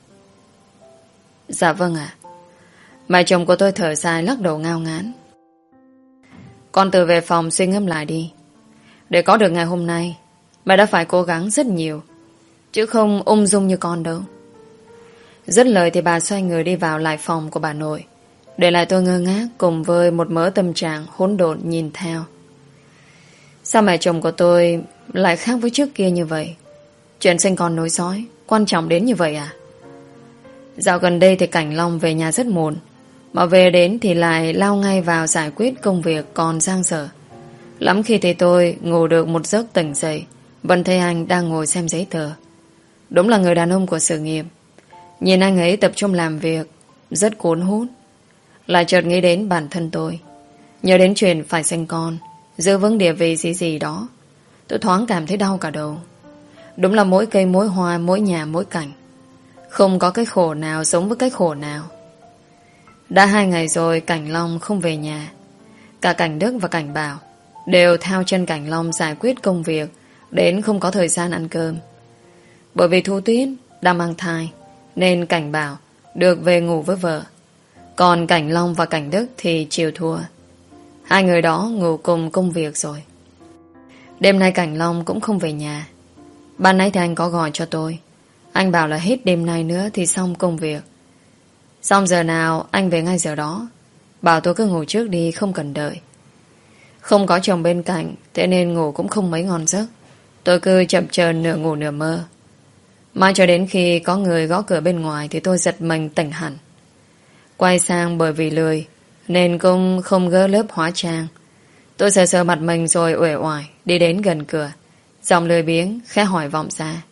Dạ vâng ạ. Mẹ chồng của tôi thở dài lắc đầu ngao ngán. Con tự về phòng suy ngẫm lại đi. Để có được ngày hôm nay, mẹ đã phải cố gắng rất nhiều, chứ không ung dung như con đâu. Dứt lời thì bà xoay người đi vào lại phòng của bà nội. để lại tôi ngơ ngác cùng với một mớ tâm trạng hỗn độn nhìn theo. Sao mẹ chồng của tôi lại khác với trước kia như vậy? Chuyện sinh con nối dõi quan trọng đến như vậy à? Dạo gần đây thì Cảnh Long về nhà rất muộn, mà về đến thì lại lao ngay vào giải quyết công việc còn dang dở. Lắm khi thì tôi ngủ được một giấc tỉnh dậy, vẫn thấy anh đang ngồi xem giấy tờ. Đúng là người đàn ông của sự nghiệp. Nhìn anh ấy tập trung làm việc rất cuốn hút. Lại chợt nghĩ đến bản thân tôi, nhớ đến chuyện phải sinh con, giữ vững địa vị gì gì đó. Tôi thoáng cảm thấy đau cả đầu. Đúng là mỗi cây mỗi hoa, mỗi nhà mỗi cảnh, không có cái khổ nào giống với cái khổ nào. Đã hai ngày rồi Cảnh Long không về nhà. Cả Cảnh Đức và Cảnh Bảo đều theo chân Cảnh Long giải quyết công việc, đến không có thời gian ăn cơm. Bởi vì Thu Tuyết đang mang thai, nên Cảnh Bảo được về ngủ với vợ. Còn Cảnh Long và Cảnh Đức thì chịu thua. Hai người đó ngủ cùng công việc rồi. Đêm nay Cảnh Long cũng không về nhà. Ban nãy thì anh có gọi cho tôi. Anh bảo là hết đêm nay nữa thì xong công việc. Xong giờ nào anh về ngay giờ đó. Bảo tôi cứ ngủ trước đi, không cần đợi. Không có chồng bên cạnh, thế nên ngủ cũng không mấy ngon giấc. Tôi cứ chậm chờn nửa ngủ nửa mơ. Mãi cho đến khi có người gõ cửa bên ngoài thì tôi giật mình tỉnh hẳn. Quay sang bởi vì lười nên cũng không gỡ lớp hóa trang. Tôi sờ sờ mặt mình rồi uể oải đi đến gần cửa. Giọng lười biếng khẽ hỏi vọng ra: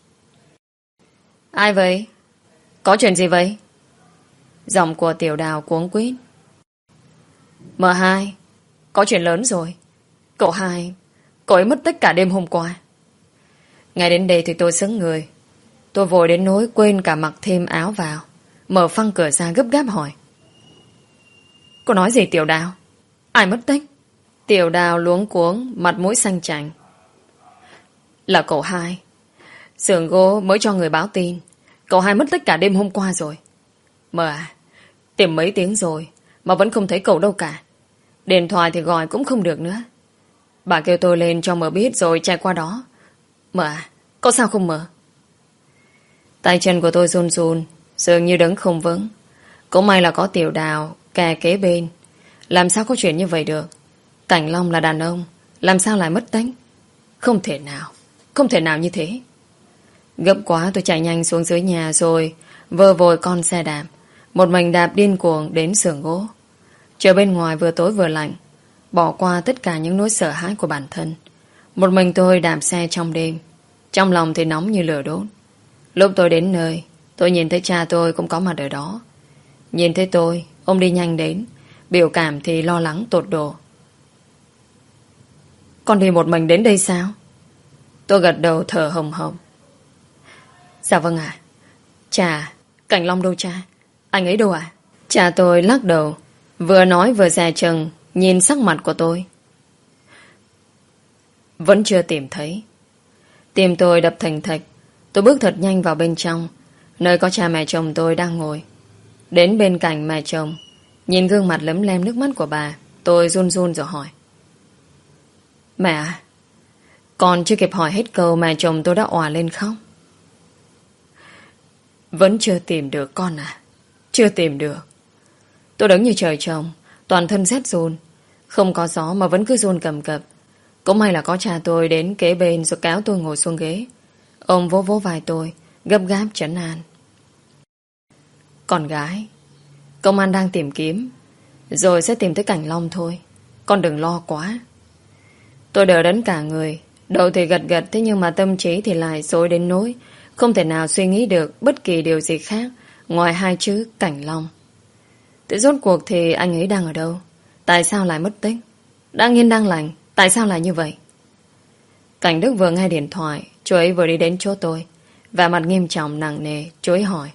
Ai vậy? Có chuyện gì vậy? Giọng của Tiểu Đào cuống quýt: mờ hai, có chuyện lớn rồi. Cậu hai, cậu ấy mất tích cả đêm hôm qua. Ngay đến đây thì tôi sững người. Tôi vội đến nỗi quên cả mặc thêm áo vào, mở phăng cửa ra gấp gáp hỏi: Cô nói gì Tiểu Đào? Ai mất tích? Tiểu Đào luống cuống, mặt mũi xanh chành: Là cậu hai. Xưởng gỗ mới cho người báo tin cậu hai mất tích cả đêm hôm qua rồi. Mờ à, tìm mấy tiếng rồi mà vẫn không thấy cậu đâu cả. Điện thoại thì gọi cũng không được nữa. Bà kêu tôi lên cho mờ biết rồi chạy qua đó. Mờ à, có sao không mờ? Tay chân của tôi run run, dường như đứng không vững. Cũng may là có Tiểu Đào kè kế bên. Làm sao có chuyện như vậy được? Cảnh Long là đàn ông, làm sao lại mất tích? Không thể nào, không thể nào như thế. Gấp quá tôi chạy nhanh xuống dưới nhà rồi vơ vội con xe đạp, một mình đạp điên cuồng đến xưởng gỗ. Trời bên ngoài vừa tối vừa lạnh. Bỏ qua tất cả những nỗi sợ hãi của bản thân, một mình tôi đạp xe trong đêm. Trong lòng thì nóng như lửa đốt. Lúc tôi đến nơi, tôi nhìn thấy cha tôi cũng có mặt ở đó. Nhìn thấy tôi, ông đi nhanh đến, biểu cảm thì lo lắng tột độ. Con đi một mình đến đây sao? Tôi gật đầu thở hồng hồng. Dạ vâng ạ. Cha, Cảnh Long đâu cha? Anh ấy đâu ạ? Cha tôi lắc đầu, vừa nói vừa dè chừng nhìn sắc mặt của tôi. Vẫn chưa tìm thấy. Tim tôi đập thình thịch. Tôi bước thật nhanh vào bên trong, nơi có cha mẹ chồng tôi đang ngồi. Đến bên cạnh mẹ chồng, nhìn gương mặt lấm lem nước mắt của bà, tôi run run rồi hỏi: Mẹ à? Còn chưa kịp hỏi hết câu mẹ chồng tôi đã òa lên khóc. Vẫn chưa tìm được con à? Chưa tìm được. Tôi đứng như trời trồng, toàn thân rét run. Không có gió mà vẫn cứ run cầm cập. Cũng may là có cha tôi đến kế bên rồi kéo tôi ngồi xuống ghế. Ông vỗ vỗ vai tôi, gấp gáp trấn an: Con gái, công an đang tìm kiếm, rồi sẽ tìm thấy Cảnh Long thôi. Con đừng lo quá. Tôi đỡ đẫn cả người. Đầu thì gật gật, thế nhưng mà tâm trí thì lại rối đến nỗi không thể nào suy nghĩ được bất kỳ điều gì khác ngoài hai chữ Cảnh Long. Thế rốt cuộc thì anh ấy đang ở đâu? Tại sao lại mất tích? Đang yên đang lành, tại sao lại như vậy? Cảnh Đức vừa nghe điện thoại, chú ấy vừa đi đến chỗ tôi, và mặt nghiêm trọng nặng nề. Chú ấy hỏi: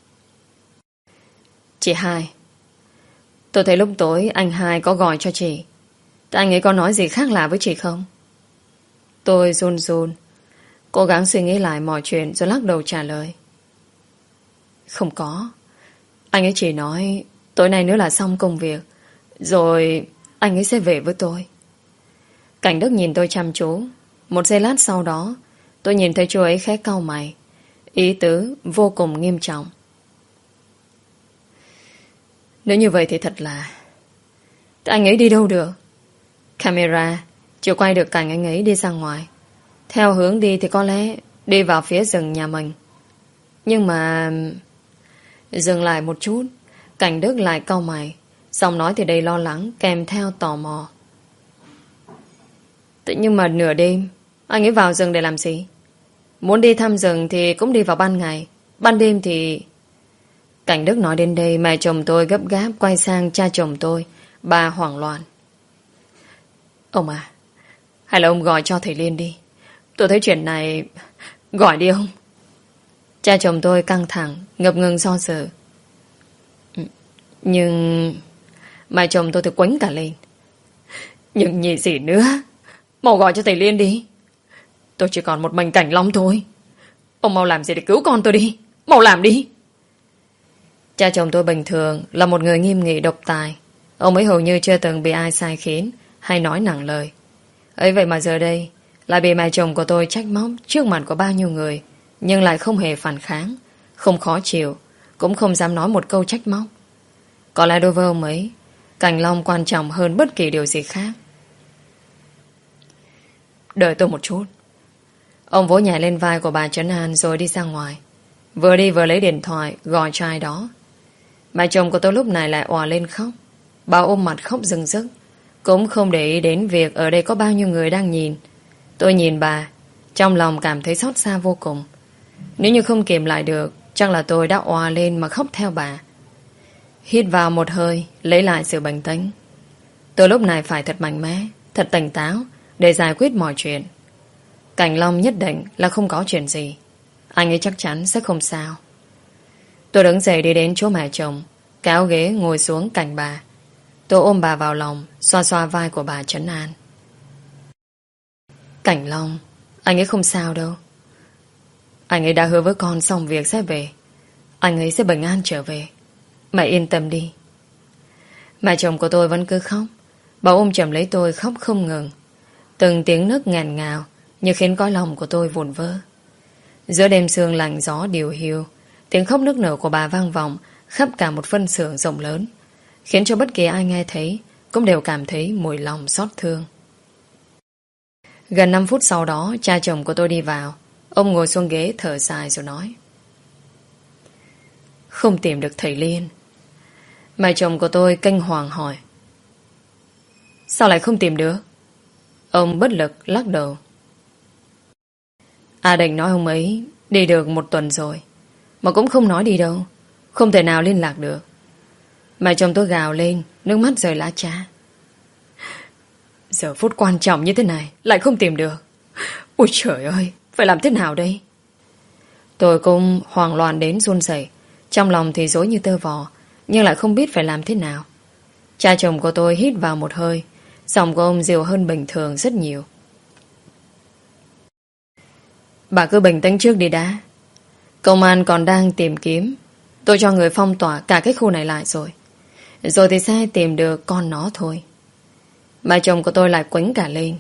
Chị Hai, tôi thấy lúc tối anh Hai có gọi cho chị. Thế anh ấy có nói gì khác lạ với chị không? Tôi run run, cố gắng suy nghĩ lại mọi chuyện rồi lắc đầu trả lời: Không có. Anh ấy chỉ nói tối nay nữa là xong công việc, rồi anh ấy sẽ về với tôi. Cảnh Đức nhìn tôi chăm chú. Một giây lát sau đó, tôi nhìn thấy chú ấy khẽ cau mày, ý tứ vô cùng nghiêm trọng. Nếu như vậy thì thật là... Anh ấy đi đâu được? Camera chưa quay được cảnh anh ấy đi ra ngoài. Theo hướng đi thì có lẽ đi vào phía rừng nhà mình. Nhưng mà... Dừng lại một chút, Cảnh Đức lại cau mày, giọng nói thì đầy lo lắng kèm theo tò mò. Tự nhưng mà nửa đêm anh ấy vào rừng để làm gì? Muốn đi thăm rừng thì cũng đi vào ban ngày, ban đêm thì... Cảnh Đức nói đến đây, mẹ chồng tôi gấp gáp quay sang cha chồng tôi. Bà hoảng loạn. Ông à, hay là ông gọi cho thầy Liên đi. Tôi thấy chuyện này... Gọi đi ông. Cha chồng tôi căng thẳng, ngập ngừng do dự. Nhưng... Mẹ chồng tôi thì quánh cả lên. Nhưng nhị gì nữa? Mau gọi cho thầy Liên đi. Tôi chỉ còn một mình Cảnh Long thôi. Ông mau làm gì để cứu con tôi đi. Mau làm đi. Cha chồng tôi bình thường là một người nghiêm nghị độc tài. Ông ấy hầu như chưa từng bị ai sai khiến hay nói nặng lời. Ấy vậy mà giờ đây lại bị mẹ chồng của tôi trách móc trước mặt của bao nhiêu người, nhưng lại không hề phản kháng, không khó chịu, cũng không dám nói một câu trách móc. Có lẽ đối với ông ấy, Cảnh Long quan trọng hơn bất kỳ điều gì khác. Đợi tôi một chút. Ông vỗ nhẹ lên vai của bà trấn an rồi đi ra ngoài. Vừa đi vừa lấy điện thoại gọi cho ai đó. Mẹ chồng của tôi lúc này lại òa lên khóc. Bà ôm mặt khóc rưng rức, cũng không để ý đến việc ở đây có bao nhiêu người đang nhìn. Tôi nhìn bà, trong lòng cảm thấy xót xa vô cùng. Nếu như không kiềm lại được, chắc là tôi đã òa lên mà khóc theo bà. Hít vào một hơi, lấy lại sự bình tĩnh. Tôi lúc này phải thật mạnh mẽ, thật tỉnh táo để giải quyết mọi chuyện. Cảnh Long nhất định là không có chuyện gì. Anh ấy chắc chắn sẽ không sao. Tôi đứng dậy đi đến chỗ mẹ chồng, kéo ghế ngồi xuống cạnh bà. Tôi ôm bà vào lòng, xoa xoa vai của bà trấn an. Cảnh Long, anh ấy không sao đâu. Anh ấy đã hứa với con xong việc sẽ về. Anh ấy sẽ bình an trở về. Mẹ yên tâm đi. Mẹ chồng của tôi vẫn cứ khóc. Bà ôm chầm lấy tôi khóc không ngừng. Từng tiếng nấc ngàn ngào như khiến cõi lòng của tôi vụn vỡ. Giữa đêm sương lạnh gió điều hiu, tiếng khóc nức nở của bà vang vọng khắp cả một phân xưởng rộng lớn, khiến cho bất kỳ ai nghe thấy cũng đều cảm thấy mùi lòng xót thương. Gần năm phút sau đó, cha chồng của tôi đi vào. Ông ngồi xuống ghế thở dài rồi nói: Không tìm được thầy Liên. Mẹ chồng của tôi kinh hoàng hỏi: Sao lại không tìm được? Ông bất lực lắc đầu. A Định nói ông ấy đi được một tuần rồi, mà cũng không nói đi đâu, không thể nào liên lạc được. Mẹ chồng tôi gào lên, nước mắt rơi lã chã. Giờ phút quan trọng như thế này lại không tìm được. Ôi trời ơi, phải làm thế nào đây? Tôi cũng hoang loạn đến run rẩy, trong lòng thì rối như tơ vò, nhưng lại không biết phải làm thế nào. Cha chồng của tôi hít vào một hơi, giọng của ông dịu hơn bình thường rất nhiều. Bà cứ bình tĩnh trước đi đã. Công an còn đang tìm kiếm. Tôi cho người phong tỏa cả cái khu này lại rồi. Rồi thì sẽ tìm được con nó thôi. Bà chồng của tôi lại quánh cả lên.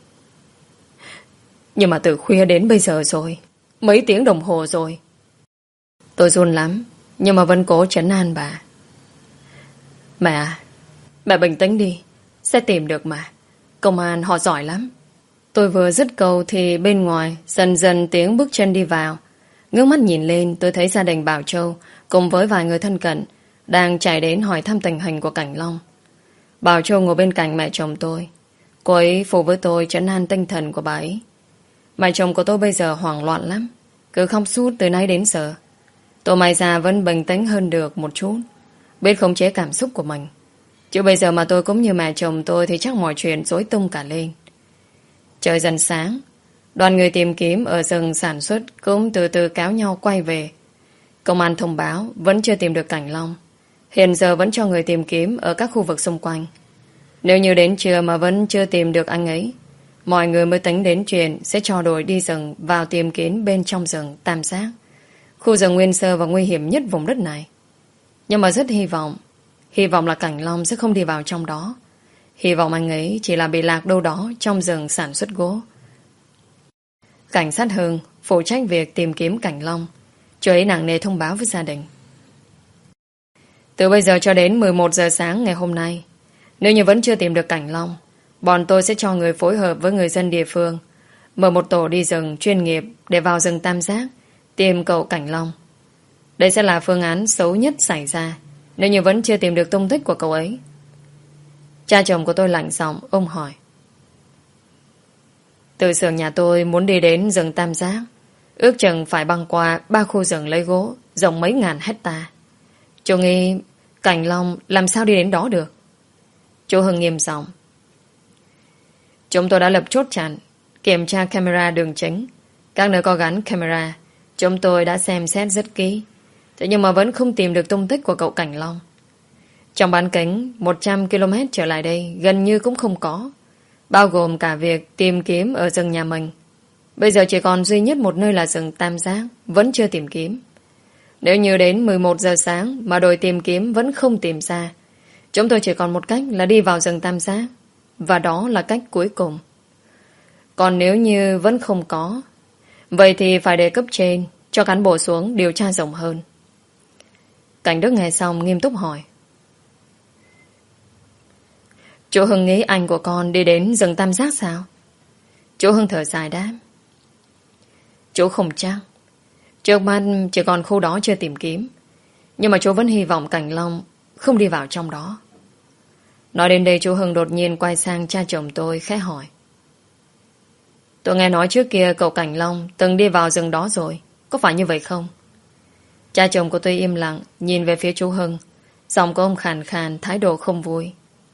Nhưng mà từ khuya đến bây giờ rồi, mấy tiếng đồng hồ rồi. Tôi run lắm, nhưng mà vẫn cố trấn an bà. Mẹ à, mẹ bình tĩnh đi, sẽ tìm được mà. Công an họ giỏi lắm. Tôi vừa dứt câu thì bên ngoài dần dần tiếng bước chân đi vào. Ngước mắt nhìn lên, tôi thấy gia đình Bảo Châu cùng với vài người thân cận đang chạy đến hỏi thăm tình hình của Cảnh Long. Bảo Châu ngồi bên cạnh mẹ chồng tôi. Cô ấy phụ với tôi trấn an tinh thần của bà ấy. Mẹ chồng của tôi bây giờ hoảng loạn lắm, cứ khóc suốt từ nay đến giờ. Tôi may ra vẫn bình tĩnh hơn được một chút, biết khống chế cảm xúc của mình. Chứ bây giờ mà tôi cũng như mẹ chồng tôi thì chắc mọi chuyện rối tung cả lên. Trời dần sáng, đoàn người tìm kiếm ở rừng sản xuất cũng từ từ kéo nhau quay về. Công an thông báo vẫn chưa tìm được Cảnh Long. Hiện giờ vẫn cho người tìm kiếm ở các khu vực xung quanh. Nếu như đến trưa mà vẫn chưa tìm được anh ấy, mọi người mới tính đến chuyện sẽ cho đội đi rừng vào tìm kiếm bên trong rừng Tam Giác, khu rừng nguyên sơ và nguy hiểm nhất vùng đất này. Nhưng mà rất hy vọng, hy vọng là Cảnh Long sẽ không đi vào trong đó. Hy vọng anh ấy chỉ là bị lạc đâu đó trong rừng sản xuất gỗ. Cảnh sát Hưng phụ trách việc tìm kiếm Cảnh Long, cho ấy nặng nề thông báo với gia đình. Từ bây giờ cho đến mười một giờ sáng ngày hôm nay, nếu như vẫn chưa tìm được Cảnh Long, bọn tôi sẽ cho người phối hợp với người dân địa phương mở một tổ đi rừng chuyên nghiệp để vào rừng Tam Giác tìm cậu Cảnh Long. Đây sẽ là phương án xấu nhất xảy ra nếu như vẫn chưa tìm được tung tích của cậu ấy. Cha chồng của tôi lạnh giọng, ông hỏi. Từ xưởng nhà tôi muốn đi đến rừng Tam Giác, ước chừng phải băng qua ba khu rừng lấy gỗ rộng mấy ngàn hecta. Chú nghĩ Cảnh Long làm sao đi đến đó được? Chú Hưng nghiêm giọng. Chúng tôi đã lập chốt chặn, kiểm tra camera đường chính. Các nơi có gắn camera chúng tôi đã xem xét rất kỹ. Thế nhưng mà vẫn không tìm được tung tích của cậu Cảnh Long. Trong bán kính một trăm ki lô mét trở lại đây gần như cũng không có, bao gồm cả việc tìm kiếm ở rừng nhà mình. Bây giờ chỉ còn duy nhất một nơi là rừng Tam Giác, vẫn chưa tìm kiếm. Nếu như đến mười một giờ sáng mà đội tìm kiếm vẫn không tìm ra, chúng tôi chỉ còn một cách là đi vào rừng Tam Giác. Và đó là cách cuối cùng. Còn nếu như vẫn không có, vậy thì phải để cấp trên cho cán bộ xuống điều tra rộng hơn. Cảnh Đức nghe xong nghiêm túc hỏi. Chú Hưng nghĩ anh của con đi đến rừng Tam Giác sao? Chú Hưng thở dài đáp. Chú không chắc. Trước mắt chỉ còn khu đó chưa tìm kiếm. Nhưng mà chú vẫn hy vọng Cảnh Long không đi vào trong đó. Nói đến đây chú Hưng đột nhiên quay sang cha chồng tôi khẽ hỏi. Tôi nghe nói trước kia cậu Cảnh Long từng đi vào rừng đó rồi, có phải như vậy không? Cha chồng của tôi im lặng nhìn về phía chú Hưng, giọng của ông khàn khàn, thái độ không vui.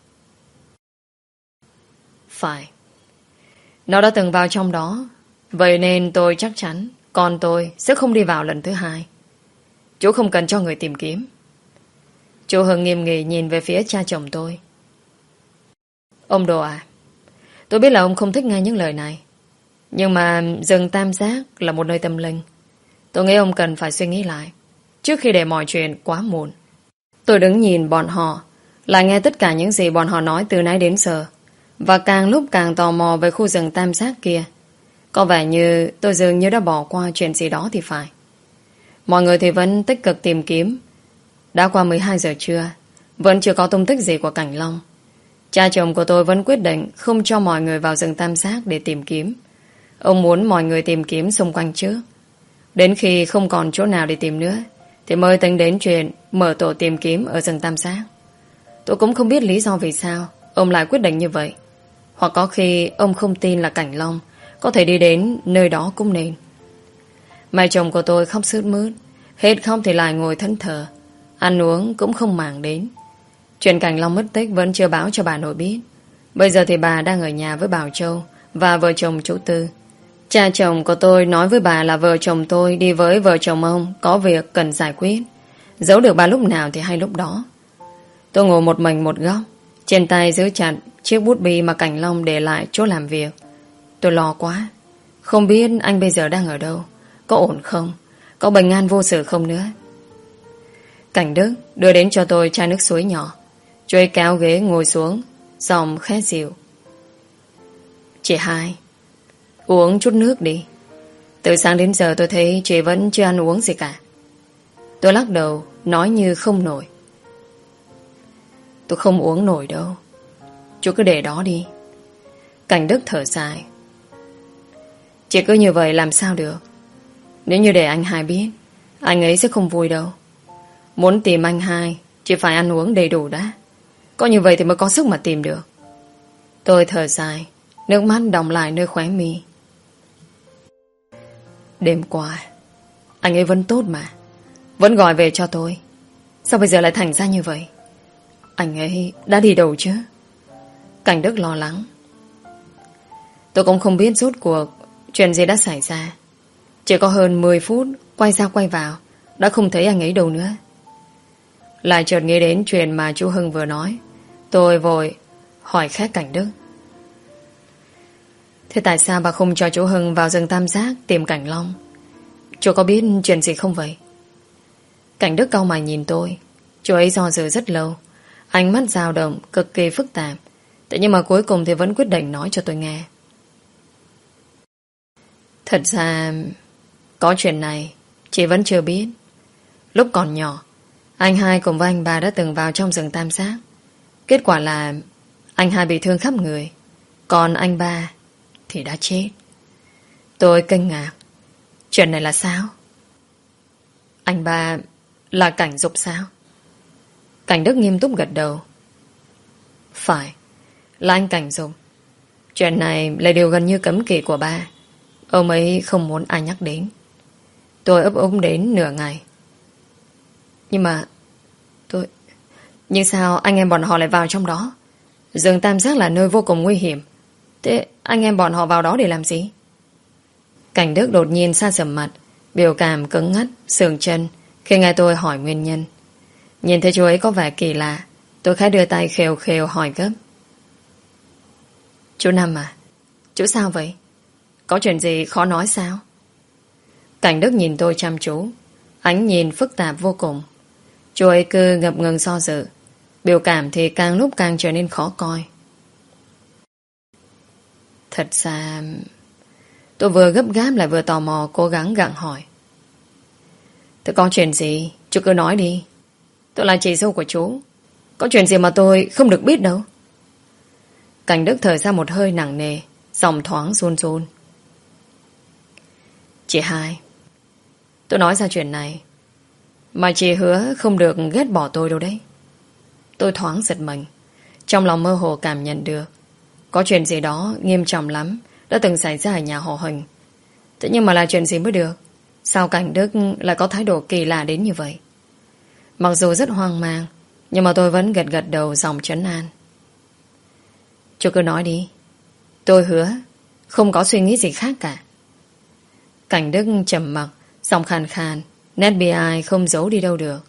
Phải. Nó đã từng vào trong đó, vậy nên tôi chắc chắn con tôi sẽ không đi vào lần thứ hai. Chú không cần cho người tìm kiếm. Chú Hưng nghiêm nghị nhìn về phía cha chồng tôi. Ông Đồ à, tôi biết là ông không thích nghe những lời này, nhưng mà rừng Tam Giác là một nơi tâm linh. Tôi nghĩ ông cần phải suy nghĩ lại trước khi để mọi chuyện quá muộn. Tôi đứng nhìn bọn họ, lại nghe tất cả những gì bọn họ nói từ nãy đến giờ, và càng lúc càng tò mò về khu rừng Tam Giác kia. Có vẻ như tôi dường như đã bỏ qua chuyện gì đó thì phải. Mọi người thì vẫn tích cực tìm kiếm. Đã qua mười hai giờ trưa, vẫn chưa có tung tích gì của Cảnh Long. Cha chồng của tôi vẫn quyết định không cho mọi người vào rừng Tam Giác để tìm kiếm. Ông muốn mọi người tìm kiếm xung quanh trước. Đến khi không còn chỗ nào để tìm nữa thì mới tính đến chuyện mở tổ tìm kiếm ở rừng Tam Giác. Tôi cũng không biết lý do vì sao ông lại quyết định như vậy. Hoặc có khi ông không tin là Cảnh Long có thể đi đến nơi đó cũng nên. Mẹ chồng của tôi khóc sướt mướt, hết khóc thì lại ngồi thẫn thờ, ăn uống cũng không màng đến. Chuyện Cảnh Long mất tích vẫn chưa báo cho bà nội biết. Bây giờ thì bà đang ở nhà với Bảo Châu và vợ chồng chú Tư. Cha chồng của tôi nói với bà là vợ chồng tôi đi với vợ chồng ông có việc cần giải quyết. Giấu được bà lúc nào thì hay lúc đó. Tôi ngồi một mình một góc, trên tay giữ chặt chiếc bút bi mà Cảnh Long để lại chỗ làm việc. Tôi lo quá, không biết anh bây giờ đang ở đâu, có ổn không, có bình an vô sự không nữa. Cảnh Đức đưa đến cho tôi chai nước suối nhỏ. Chú ấy kéo ghế ngồi xuống, giọng khẽ dịu. Chị Hai, uống chút nước đi. Từ sáng đến giờ tôi thấy chị vẫn chưa ăn uống gì cả. Tôi lắc đầu, nói như không nổi. Tôi không uống nổi đâu. Chú cứ để đó đi. Cảnh Đức thở dài. Chị cứ như vậy làm sao được. Nếu như để anh Hai biết, anh ấy sẽ không vui đâu. Muốn tìm anh Hai, chị phải ăn uống đầy đủ đã. Có như vậy thì mới có sức mà tìm được. Tôi thở dài, nước mắt đọng lại nơi khóe mi. Đêm qua anh ấy vẫn tốt mà, vẫn gọi về cho tôi. Sao bây giờ lại thành ra như vậy? Anh ấy đã đi đâu chứ? Cảnh Đức lo lắng. Tôi cũng không biết rốt cuộc chuyện gì đã xảy ra. Chỉ có hơn mười phút quay ra quay vào, đã không thấy anh ấy đâu nữa. Lại chợt nghĩ đến chuyện mà chú Hưng vừa nói. Tôi vội hỏi khác Cảnh Đức. Thế tại sao bà không cho chú Hưng vào rừng Tam Giác tìm Cảnh Long? Chú có biết chuyện gì không vậy? Cảnh Đức cau mày nhìn tôi. Chú ấy do dự rất lâu, ánh mắt dao động cực kỳ phức tạp. Thế nhưng mà cuối cùng thì vẫn quyết định nói cho tôi nghe. Thật ra có chuyện này chị vẫn chưa biết. Lúc còn nhỏ, Anh hai cùng với anh ba đã từng vào trong rừng tam giác. Kết quả là anh hai bị thương khắp người, còn anh ba thì đã chết. Tôi kinh ngạc. Chuyện này là sao? Anh ba là Cảnh Dục sao? Cảnh Đức nghiêm túc gật đầu. Phải, là anh Cảnh Dục. Chuyện này là điều gần như cấm kỵ của ba. Ông ấy không muốn ai nhắc đến. Tôi ấp úng đến nửa ngày. Nhưng mà tôi... Nhưng sao anh em bọn họ lại vào trong đó? Rừng tam giác là nơi vô cùng nguy hiểm. Thế anh em bọn họ vào đó để làm gì? Cảnh Đức đột nhiên sa sầm mặt, biểu cảm cứng ngắt, sườn chân khi nghe tôi hỏi nguyên nhân. Nhìn thấy chú ấy có vẻ kỳ lạ, tôi khẽ đưa tay khều khều hỏi gấp. Chú Năm à, chú sao vậy? Có chuyện gì khó nói sao? Cảnh Đức nhìn tôi chăm chú, ánh nhìn phức tạp vô cùng. Chú ấy cứ ngập ngừng do dự, biểu cảm thì càng lúc càng trở nên khó coi. Thật ra... Tôi vừa gấp gáp lại vừa tò mò cố gắng gặng hỏi. Thế có chuyện gì? Chú cứ nói đi. Tôi là chị dâu của chú. Có chuyện gì mà tôi không được biết đâu. Cảnh Đức thở ra một hơi nặng nề, giọng thoáng run run. Chị hai, tôi nói ra chuyện này mà chị hứa không được ghét bỏ tôi đâu đấy. Tôi thoáng giật mình, trong lòng mơ hồ cảm nhận được có chuyện gì đó nghiêm trọng lắm đã từng xảy ra ở nhà họ Huỳnh. Thế nhưng mà là chuyện gì mới được? Sao Cảnh Đức lại có thái độ kỳ lạ đến như vậy? Mặc dù rất hoang mang, nhưng mà tôi vẫn gật gật đầu giọng trấn an. Chú cứ nói đi. Tôi hứa không có suy nghĩ gì khác cả. Cảnh Đức trầm mặc, giọng khàn khàn, nét bi ai không giấu đi đâu được.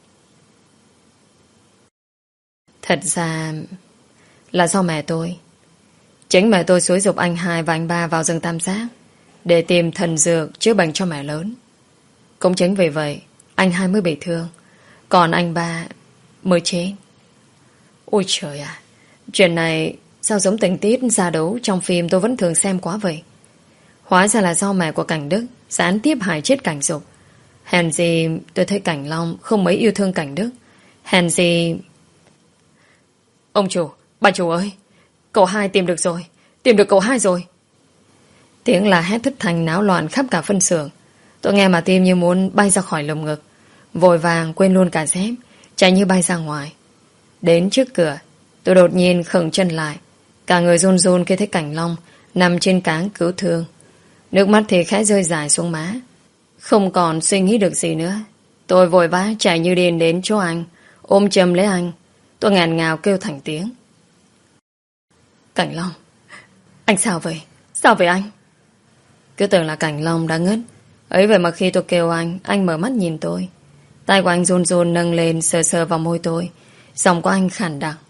Thật ra là do mẹ tôi. Chính mẹ tôi xúi giục anh hai và anh ba vào rừng tam giác để tìm thần dược chữa bệnh cho mẹ lớn. Cũng chính vì vậy anh hai mới bị thương, còn anh ba mới chết. Ôi trời ạ, chuyện này sao giống tình tiết ra đấu trong phim tôi vẫn thường xem quá vậy. Hóa ra là do mẹ của Cảnh Đức gián tiếp hại chết Cảnh Dục. Hèn gì tôi thấy Cảnh Long không mấy yêu thương Cảnh Đức. Hèn gì... Ông chủ, bà chủ ơi, cậu hai tìm được rồi, tìm được cậu hai rồi. Tiếng là hét thất thanh náo loạn khắp cả phân xưởng. Tôi nghe mà tim như muốn bay ra khỏi lồng ngực, vội vàng quên luôn cả dép, chạy như bay ra ngoài. Đến trước cửa, tôi đột nhiên khựng chân lại, cả người run run khi thấy Cảnh Long nằm trên cáng cứu thương. Nước mắt thì khẽ rơi dài xuống má. Không còn suy nghĩ được gì nữa, tôi vội vã chạy như điên đến chỗ anh, ôm chầm lấy anh. Tôi ngàn ngào kêu thành tiếng. Cảnh Long, anh sao vậy? Sao vậy anh? Cứ tưởng là Cảnh Long đã ngất. Ấy vậy mà khi tôi kêu anh, anh mở mắt nhìn tôi. Tay của anh run run nâng lên sờ sờ vào môi tôi. Giọng của anh khàn đặc.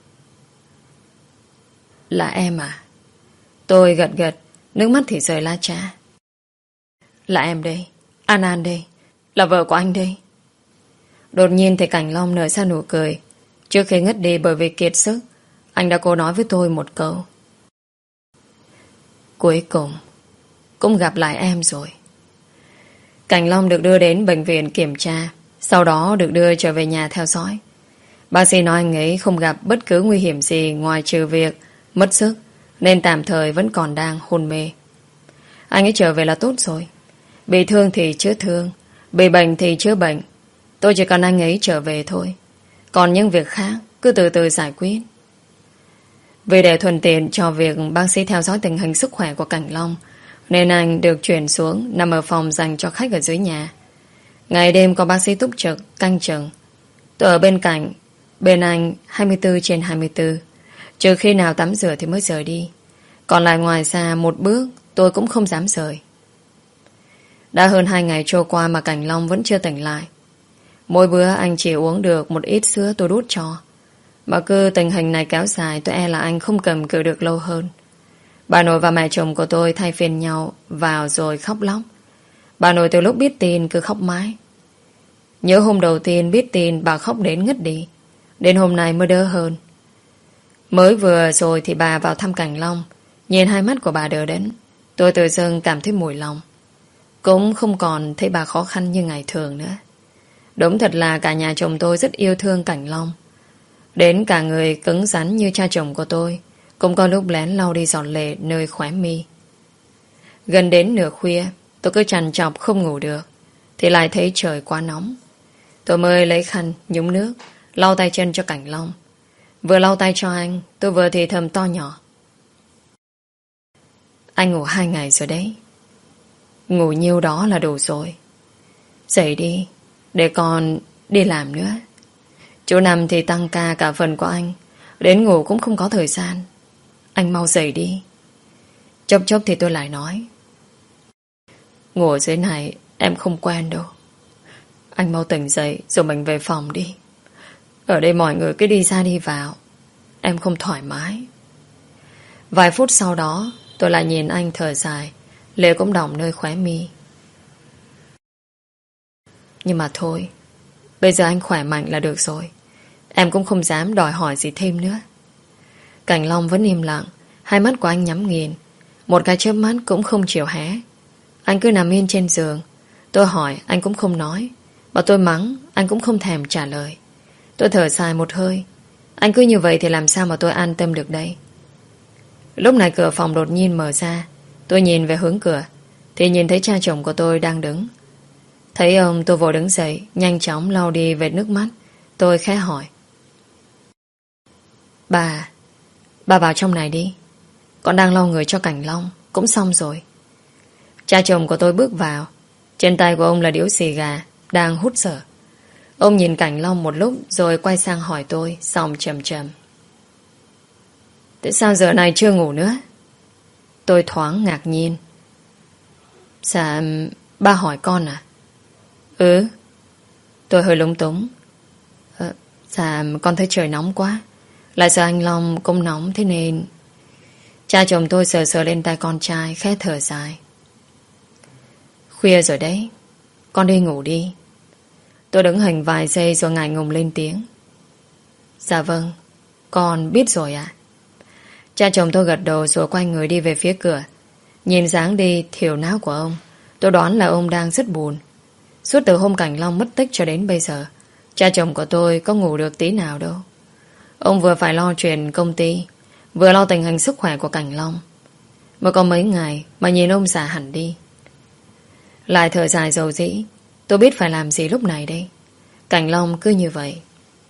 Là em à? Tôi gật gật, nước mắt thì rơi la chã. Là em đây, An An đây, là vợ của anh đây. Đột nhiên thì Cảnh Long nở ra nụ cười. Trước khi ngất đi bởi vì kiệt sức, anh đã cố nói với tôi một câu. Cuối cùng cũng gặp lại em rồi. Cảnh Long được đưa đến bệnh viện kiểm tra, sau đó được đưa trở về nhà theo dõi. Bác sĩ nói anh ấy không gặp bất cứ nguy hiểm gì ngoài trừ việc mất sức, nên tạm thời vẫn còn đang hôn mê. Anh ấy trở về là tốt rồi. Bị thương thì chữa thương, bị bệnh thì chữa bệnh. Tôi chỉ cần anh ấy trở về thôi. Còn những việc khác cứ từ từ giải quyết. Vì để thuận tiện cho việc bác sĩ theo dõi tình hình sức khỏe của Cảnh Long, nên anh được chuyển xuống nằm ở phòng dành cho khách ở dưới nhà. Ngày đêm có bác sĩ túc trực, canh chừng. Tôi ở bên cạnh, bên anh hai mươi bốn trên hai mươi bốn. Trừ khi nào tắm rửa thì mới rời đi. Còn lại ngoài ra một bước tôi cũng không dám rời. Đã hơn hai ngày trôi qua mà Cảnh Long vẫn chưa tỉnh lại. Mỗi bữa anh chỉ uống được một ít sữa tôi đút cho. Mà cứ tình hình này kéo dài, tôi e là anh không cầm cự được lâu hơn. Bà nội và mẹ chồng của tôi thay phiên nhau vào rồi khóc lóc. Bà nội từ lúc biết tin cứ khóc mãi. Nhớ hôm đầu tiên biết tin bà khóc đến ngất đi. Đến hôm nay mới đỡ hơn. Mới vừa rồi thì bà vào thăm Cảnh Long. Nhìn hai mắt của bà đờ đẫn, tôi tự dưng cảm thấy mùi lòng. Cũng không còn thấy bà khó khăn như ngày thường nữa. Đúng thật là cả nhà chồng tôi rất yêu thương Cảnh Long. Đến cả người cứng rắn như cha chồng của tôi cũng có lúc lén lau đi giọt lệ nơi khóe mi. Gần đến nửa khuya, tôi cứ trằn trọc không ngủ được, thì lại thấy trời quá nóng. Tôi mới lấy khăn nhúng nước lau tay chân cho Cảnh Long. Vừa lau tay cho anh, tôi vừa thì thầm to nhỏ: anh ngủ hai ngày rồi đấy. Ngủ nhiêu đó là đủ rồi. Dậy đi, để con đi làm nữa. Chỗ nằm thì tăng ca cả phần của anh, đến ngủ cũng không có thời gian. Anh mau dậy đi. Chốc chốc thì tôi lại nói: ngủ ở dưới này em không quen đâu. Anh mau tỉnh dậy rồi mình về phòng đi. Ở đây mọi người cứ đi ra đi vào, em không thoải mái. Vài phút sau đó, tôi lại nhìn anh thở dài, lệ cũng đọng nơi khóe mi. Nhưng mà thôi, bây giờ anh khỏe mạnh là được rồi. Em cũng không dám đòi hỏi gì thêm nữa. Cảnh Long vẫn im lặng, hai mắt của anh nhắm nghiền, một cái chớp mắt cũng không chịu hé. Anh cứ nằm yên trên giường. Tôi hỏi anh cũng không nói, bảo tôi mắng anh cũng không thèm trả lời. Tôi thở dài một hơi. Anh cứ như vậy thì làm sao mà tôi an tâm được đây. Lúc này cửa phòng đột nhiên mở ra. Tôi nhìn về hướng cửa thì nhìn thấy cha chồng của tôi đang đứng. Thấy ông, tôi vội đứng dậy, nhanh chóng lau đi vệt nước mắt. Tôi khẽ hỏi: Bà Bà vào trong này đi. Con đang lau người cho Cảnh Long, cũng xong rồi. Cha chồng của tôi bước vào. Trên tay của ông là điếu xì gà đang hút dở. Ông nhìn Cảnh Long một lúc rồi quay sang hỏi tôi, giọng trầm trầm: tại sao giờ này chưa ngủ nữa? Tôi thoáng ngạc nhiên. Dạ, ba hỏi con à? Ừ. Tôi hơi lúng túng. ờ, Dạ, con thấy trời nóng quá, lại sợ anh Long cũng nóng thế nên. Cha chồng tôi sờ sờ lên tay con trai, khẽ thở dài: khuya rồi đấy, con đi ngủ đi. Tôi đứng hình vài giây rồi ngại ngùng lên tiếng: dạ vâng, con biết rồi ạ. Cha chồng tôi gật đầu rồi quay người đi về phía cửa. Nhìn dáng đi thiểu não của ông, tôi đoán là ông đang rất buồn. Suốt từ hôm Cảnh Long mất tích cho đến bây giờ, cha chồng của tôi có ngủ được tí nào đâu. Ông vừa phải lo chuyện công ty, vừa lo tình hình sức khỏe của Cảnh Long. Mới có mấy ngày mà nhìn ông già hẳn đi. Lại thở dài dầu dĩ. Tôi biết phải làm gì lúc này đây. Cảnh Long cứ như vậy.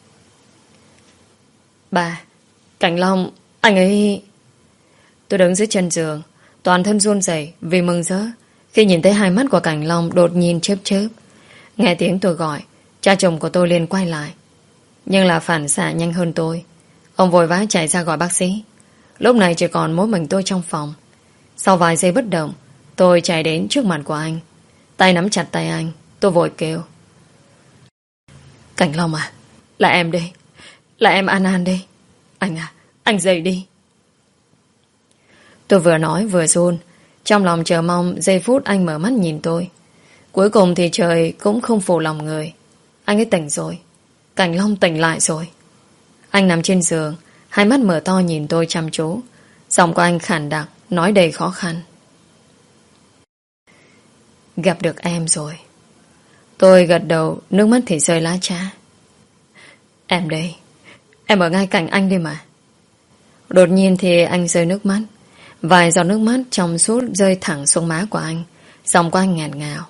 Bà, Cảnh Long, anh ấy... Tôi đứng dưới chân giường, toàn thân run rẩy vì mừng rỡ khi nhìn thấy hai mắt của Cảnh Long đột nhiên chớp chớp. Nghe tiếng tôi gọi, cha chồng của tôi liền quay lại. Nhưng là phản xạ nhanh hơn tôi. Ông vội vã chạy ra gọi bác sĩ. Lúc này chỉ còn mỗi mình tôi trong phòng. Sau vài giây bất động, tôi chạy đến trước mặt của anh. Tay nắm chặt tay anh. Tôi vội kêu: Cảnh Long à, là em đây. Là em An An đây. Anh à, anh dậy đi. Tôi vừa nói vừa run, trong lòng chờ mong giây phút anh mở mắt nhìn tôi. Cuối cùng thì trời cũng không phụ lòng người. Anh ấy tỉnh rồi. Cảnh Long tỉnh lại rồi. Anh nằm trên giường, hai mắt mở to nhìn tôi chăm chú. Giọng của anh khàn đặc, nói đầy khó khăn: gặp được em rồi. Tôi gật đầu, nước mắt thì rơi lá trà. Em đây, em ở ngay cạnh anh đây mà. Đột nhiên thì anh rơi nước mắt. Vài giọt nước mắt trong suốt rơi thẳng xuống má của anh. Giọng của anh ngàn ngào: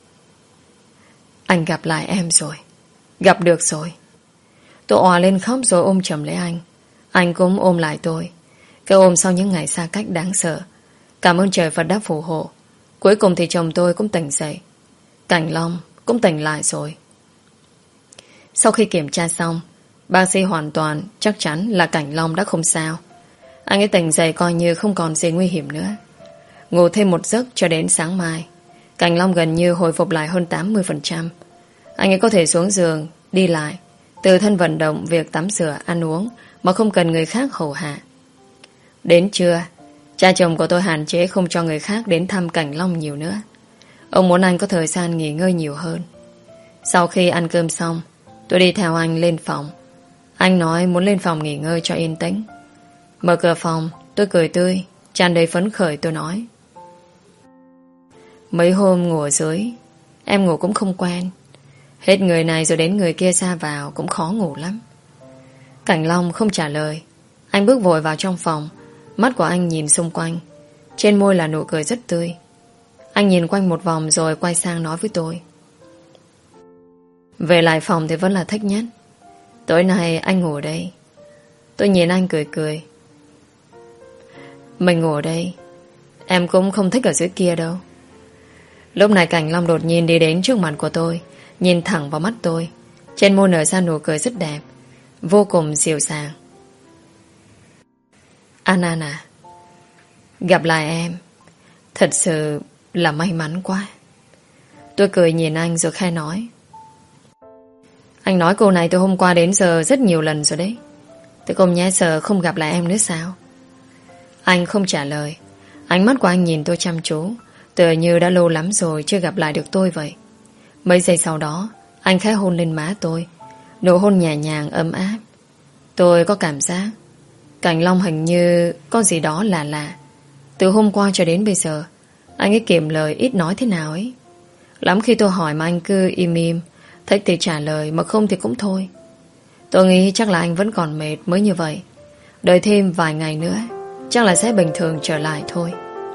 anh gặp lại em rồi. Gặp được rồi. Tôi òa lên khóc rồi ôm chầm lấy anh. Anh cũng ôm lại tôi. Cái ôm sau những ngày xa cách đáng sợ. Cảm ơn trời Phật đã phù hộ. Cuối cùng thì chồng tôi cũng tỉnh dậy. Cảnh Long cũng tỉnh lại rồi. Sau khi kiểm tra xong, bác sĩ hoàn toàn chắc chắn là Cảnh Long đã không sao. Anh ấy tỉnh dậy coi như không còn gì nguy hiểm nữa. Ngủ thêm một giấc cho đến sáng mai, Cảnh Long gần như hồi phục lại hơn tám mươi phần trăm. Anh ấy có thể xuống giường, đi lại, tự thân vận động việc tắm rửa, ăn uống mà không cần người khác hầu hạ. Đến trưa, cha chồng của tôi hạn chế không cho người khác đến thăm Cảnh Long nhiều nữa. Ông muốn anh có thời gian nghỉ ngơi nhiều hơn. Sau khi ăn cơm xong, tôi đi theo anh lên phòng. Anh nói muốn lên phòng nghỉ ngơi cho yên tĩnh. Mở cửa phòng, tôi cười tươi, tràn đầy phấn khởi. Tôi nói: mấy hôm ngủ ở dưới, em ngủ cũng không quen. Hết người này rồi đến người kia ra vào cũng khó ngủ lắm. Cảnh Long không trả lời. Anh bước vội vào trong phòng. Mắt của anh nhìn xung quanh. Trên môi là nụ cười rất tươi. Anh nhìn quanh một vòng rồi quay sang nói với tôi. Về lại phòng thì vẫn là thích nhất. Tối nay anh ngủ ở đây. Tôi nhìn anh cười cười. Mình ngủ ở đây. Em cũng không thích ở dưới kia đâu. Lúc này Cảnh Long đột nhiên đi đến trước mặt của tôi, nhìn thẳng vào mắt tôi. Trên môi nở ra nụ cười rất đẹp, vô cùng dịu dàng. An An à, gặp lại em thật sự là may mắn quá. Tôi cười nhìn anh rồi khai nói. Anh nói câu này từ hôm qua đến giờ rất nhiều lần rồi đấy. Tôi không nhé sợ không gặp lại em nữa sao? Anh không trả lời. Ánh mắt của anh nhìn tôi chăm chú, tựa như đã lâu lắm rồi chưa gặp lại được tôi vậy. Mấy giây sau đó anh khẽ hôn lên má tôi. Nụ hôn nhẹ nhàng ấm áp. Tôi có cảm giác Cảnh Long hình như có gì đó lạ lạ. Từ hôm qua cho đến bây giờ anh ấy kiệm lời ít nói thế nào ấy. Lắm khi tôi hỏi mà anh cứ im im, thích thì trả lời, mà không thì cũng thôi. Tôi nghĩ chắc là anh vẫn còn mệt mới như vậy. Đợi thêm vài ngày nữa chắc là sẽ bình thường trở lại thôi.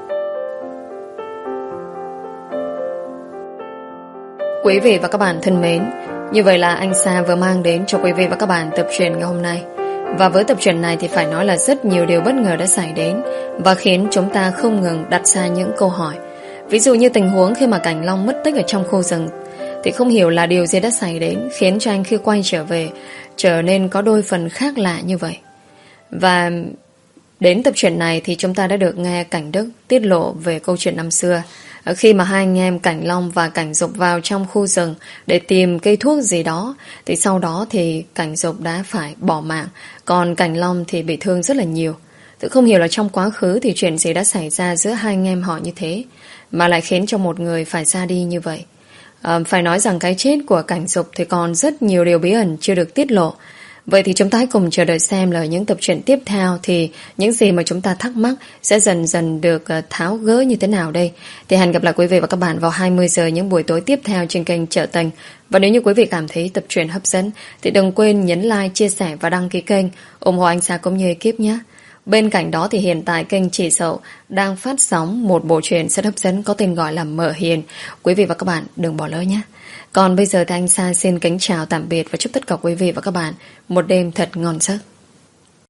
Quý vị và các bạn thân mến, như vậy là anh Sa vừa mang đến cho quý vị và các bạn tập truyện ngày hôm nay. Và với tập truyện này thì phải nói là rất nhiều điều bất ngờ đã xảy đến và khiến chúng ta không ngừng đặt ra những câu hỏi. Ví dụ như tình huống khi mà Cảnh Long mất tích ở trong khu rừng, thì không hiểu là điều gì đã xảy đến khiến cho anh khi quay trở về trở nên có đôi phần khác lạ như vậy. Và đến tập truyện này thì chúng ta đã được nghe Cảnh Đức tiết lộ về câu chuyện năm xưa, khi mà hai anh em Cảnh Long và Cảnh Dục vào trong khu rừng để tìm cây thuốc gì đó, thì sau đó thì Cảnh Dục đã phải bỏ mạng, còn Cảnh Long thì bị thương rất là nhiều. Tôi không hiểu là trong quá khứ thì chuyện gì đã xảy ra giữa hai anh em họ như thế mà lại khiến cho một người phải ra đi như vậy. À, phải nói rằng cái chết của Cảnh Dục thì còn rất nhiều điều bí ẩn chưa được tiết lộ. Vậy thì chúng ta hãy cùng chờ đợi xem là những tập truyện tiếp theo thì những gì mà chúng ta thắc mắc sẽ dần dần được tháo gỡ như thế nào đây. Thì hẹn gặp lại quý vị và các bạn vào hai mươi giờ những buổi tối tiếp theo trên kênh Trở Tình. Và nếu như quý vị cảm thấy tập truyện hấp dẫn thì đừng quên nhấn like, chia sẻ và đăng ký kênh, ủng hộ anh Sa cũng như ekip nhé. Bên cạnh đó thì hiện tại kênh Chị Sậu đang phát sóng một bộ truyện rất hấp dẫn có tên gọi là Mở Hiền. Quý vị và các bạn đừng bỏ lỡ nhé. Còn bây giờ thì anh Sa xin kính chào tạm biệt và chúc tất cả quý vị và các bạn một đêm thật ngon giấc.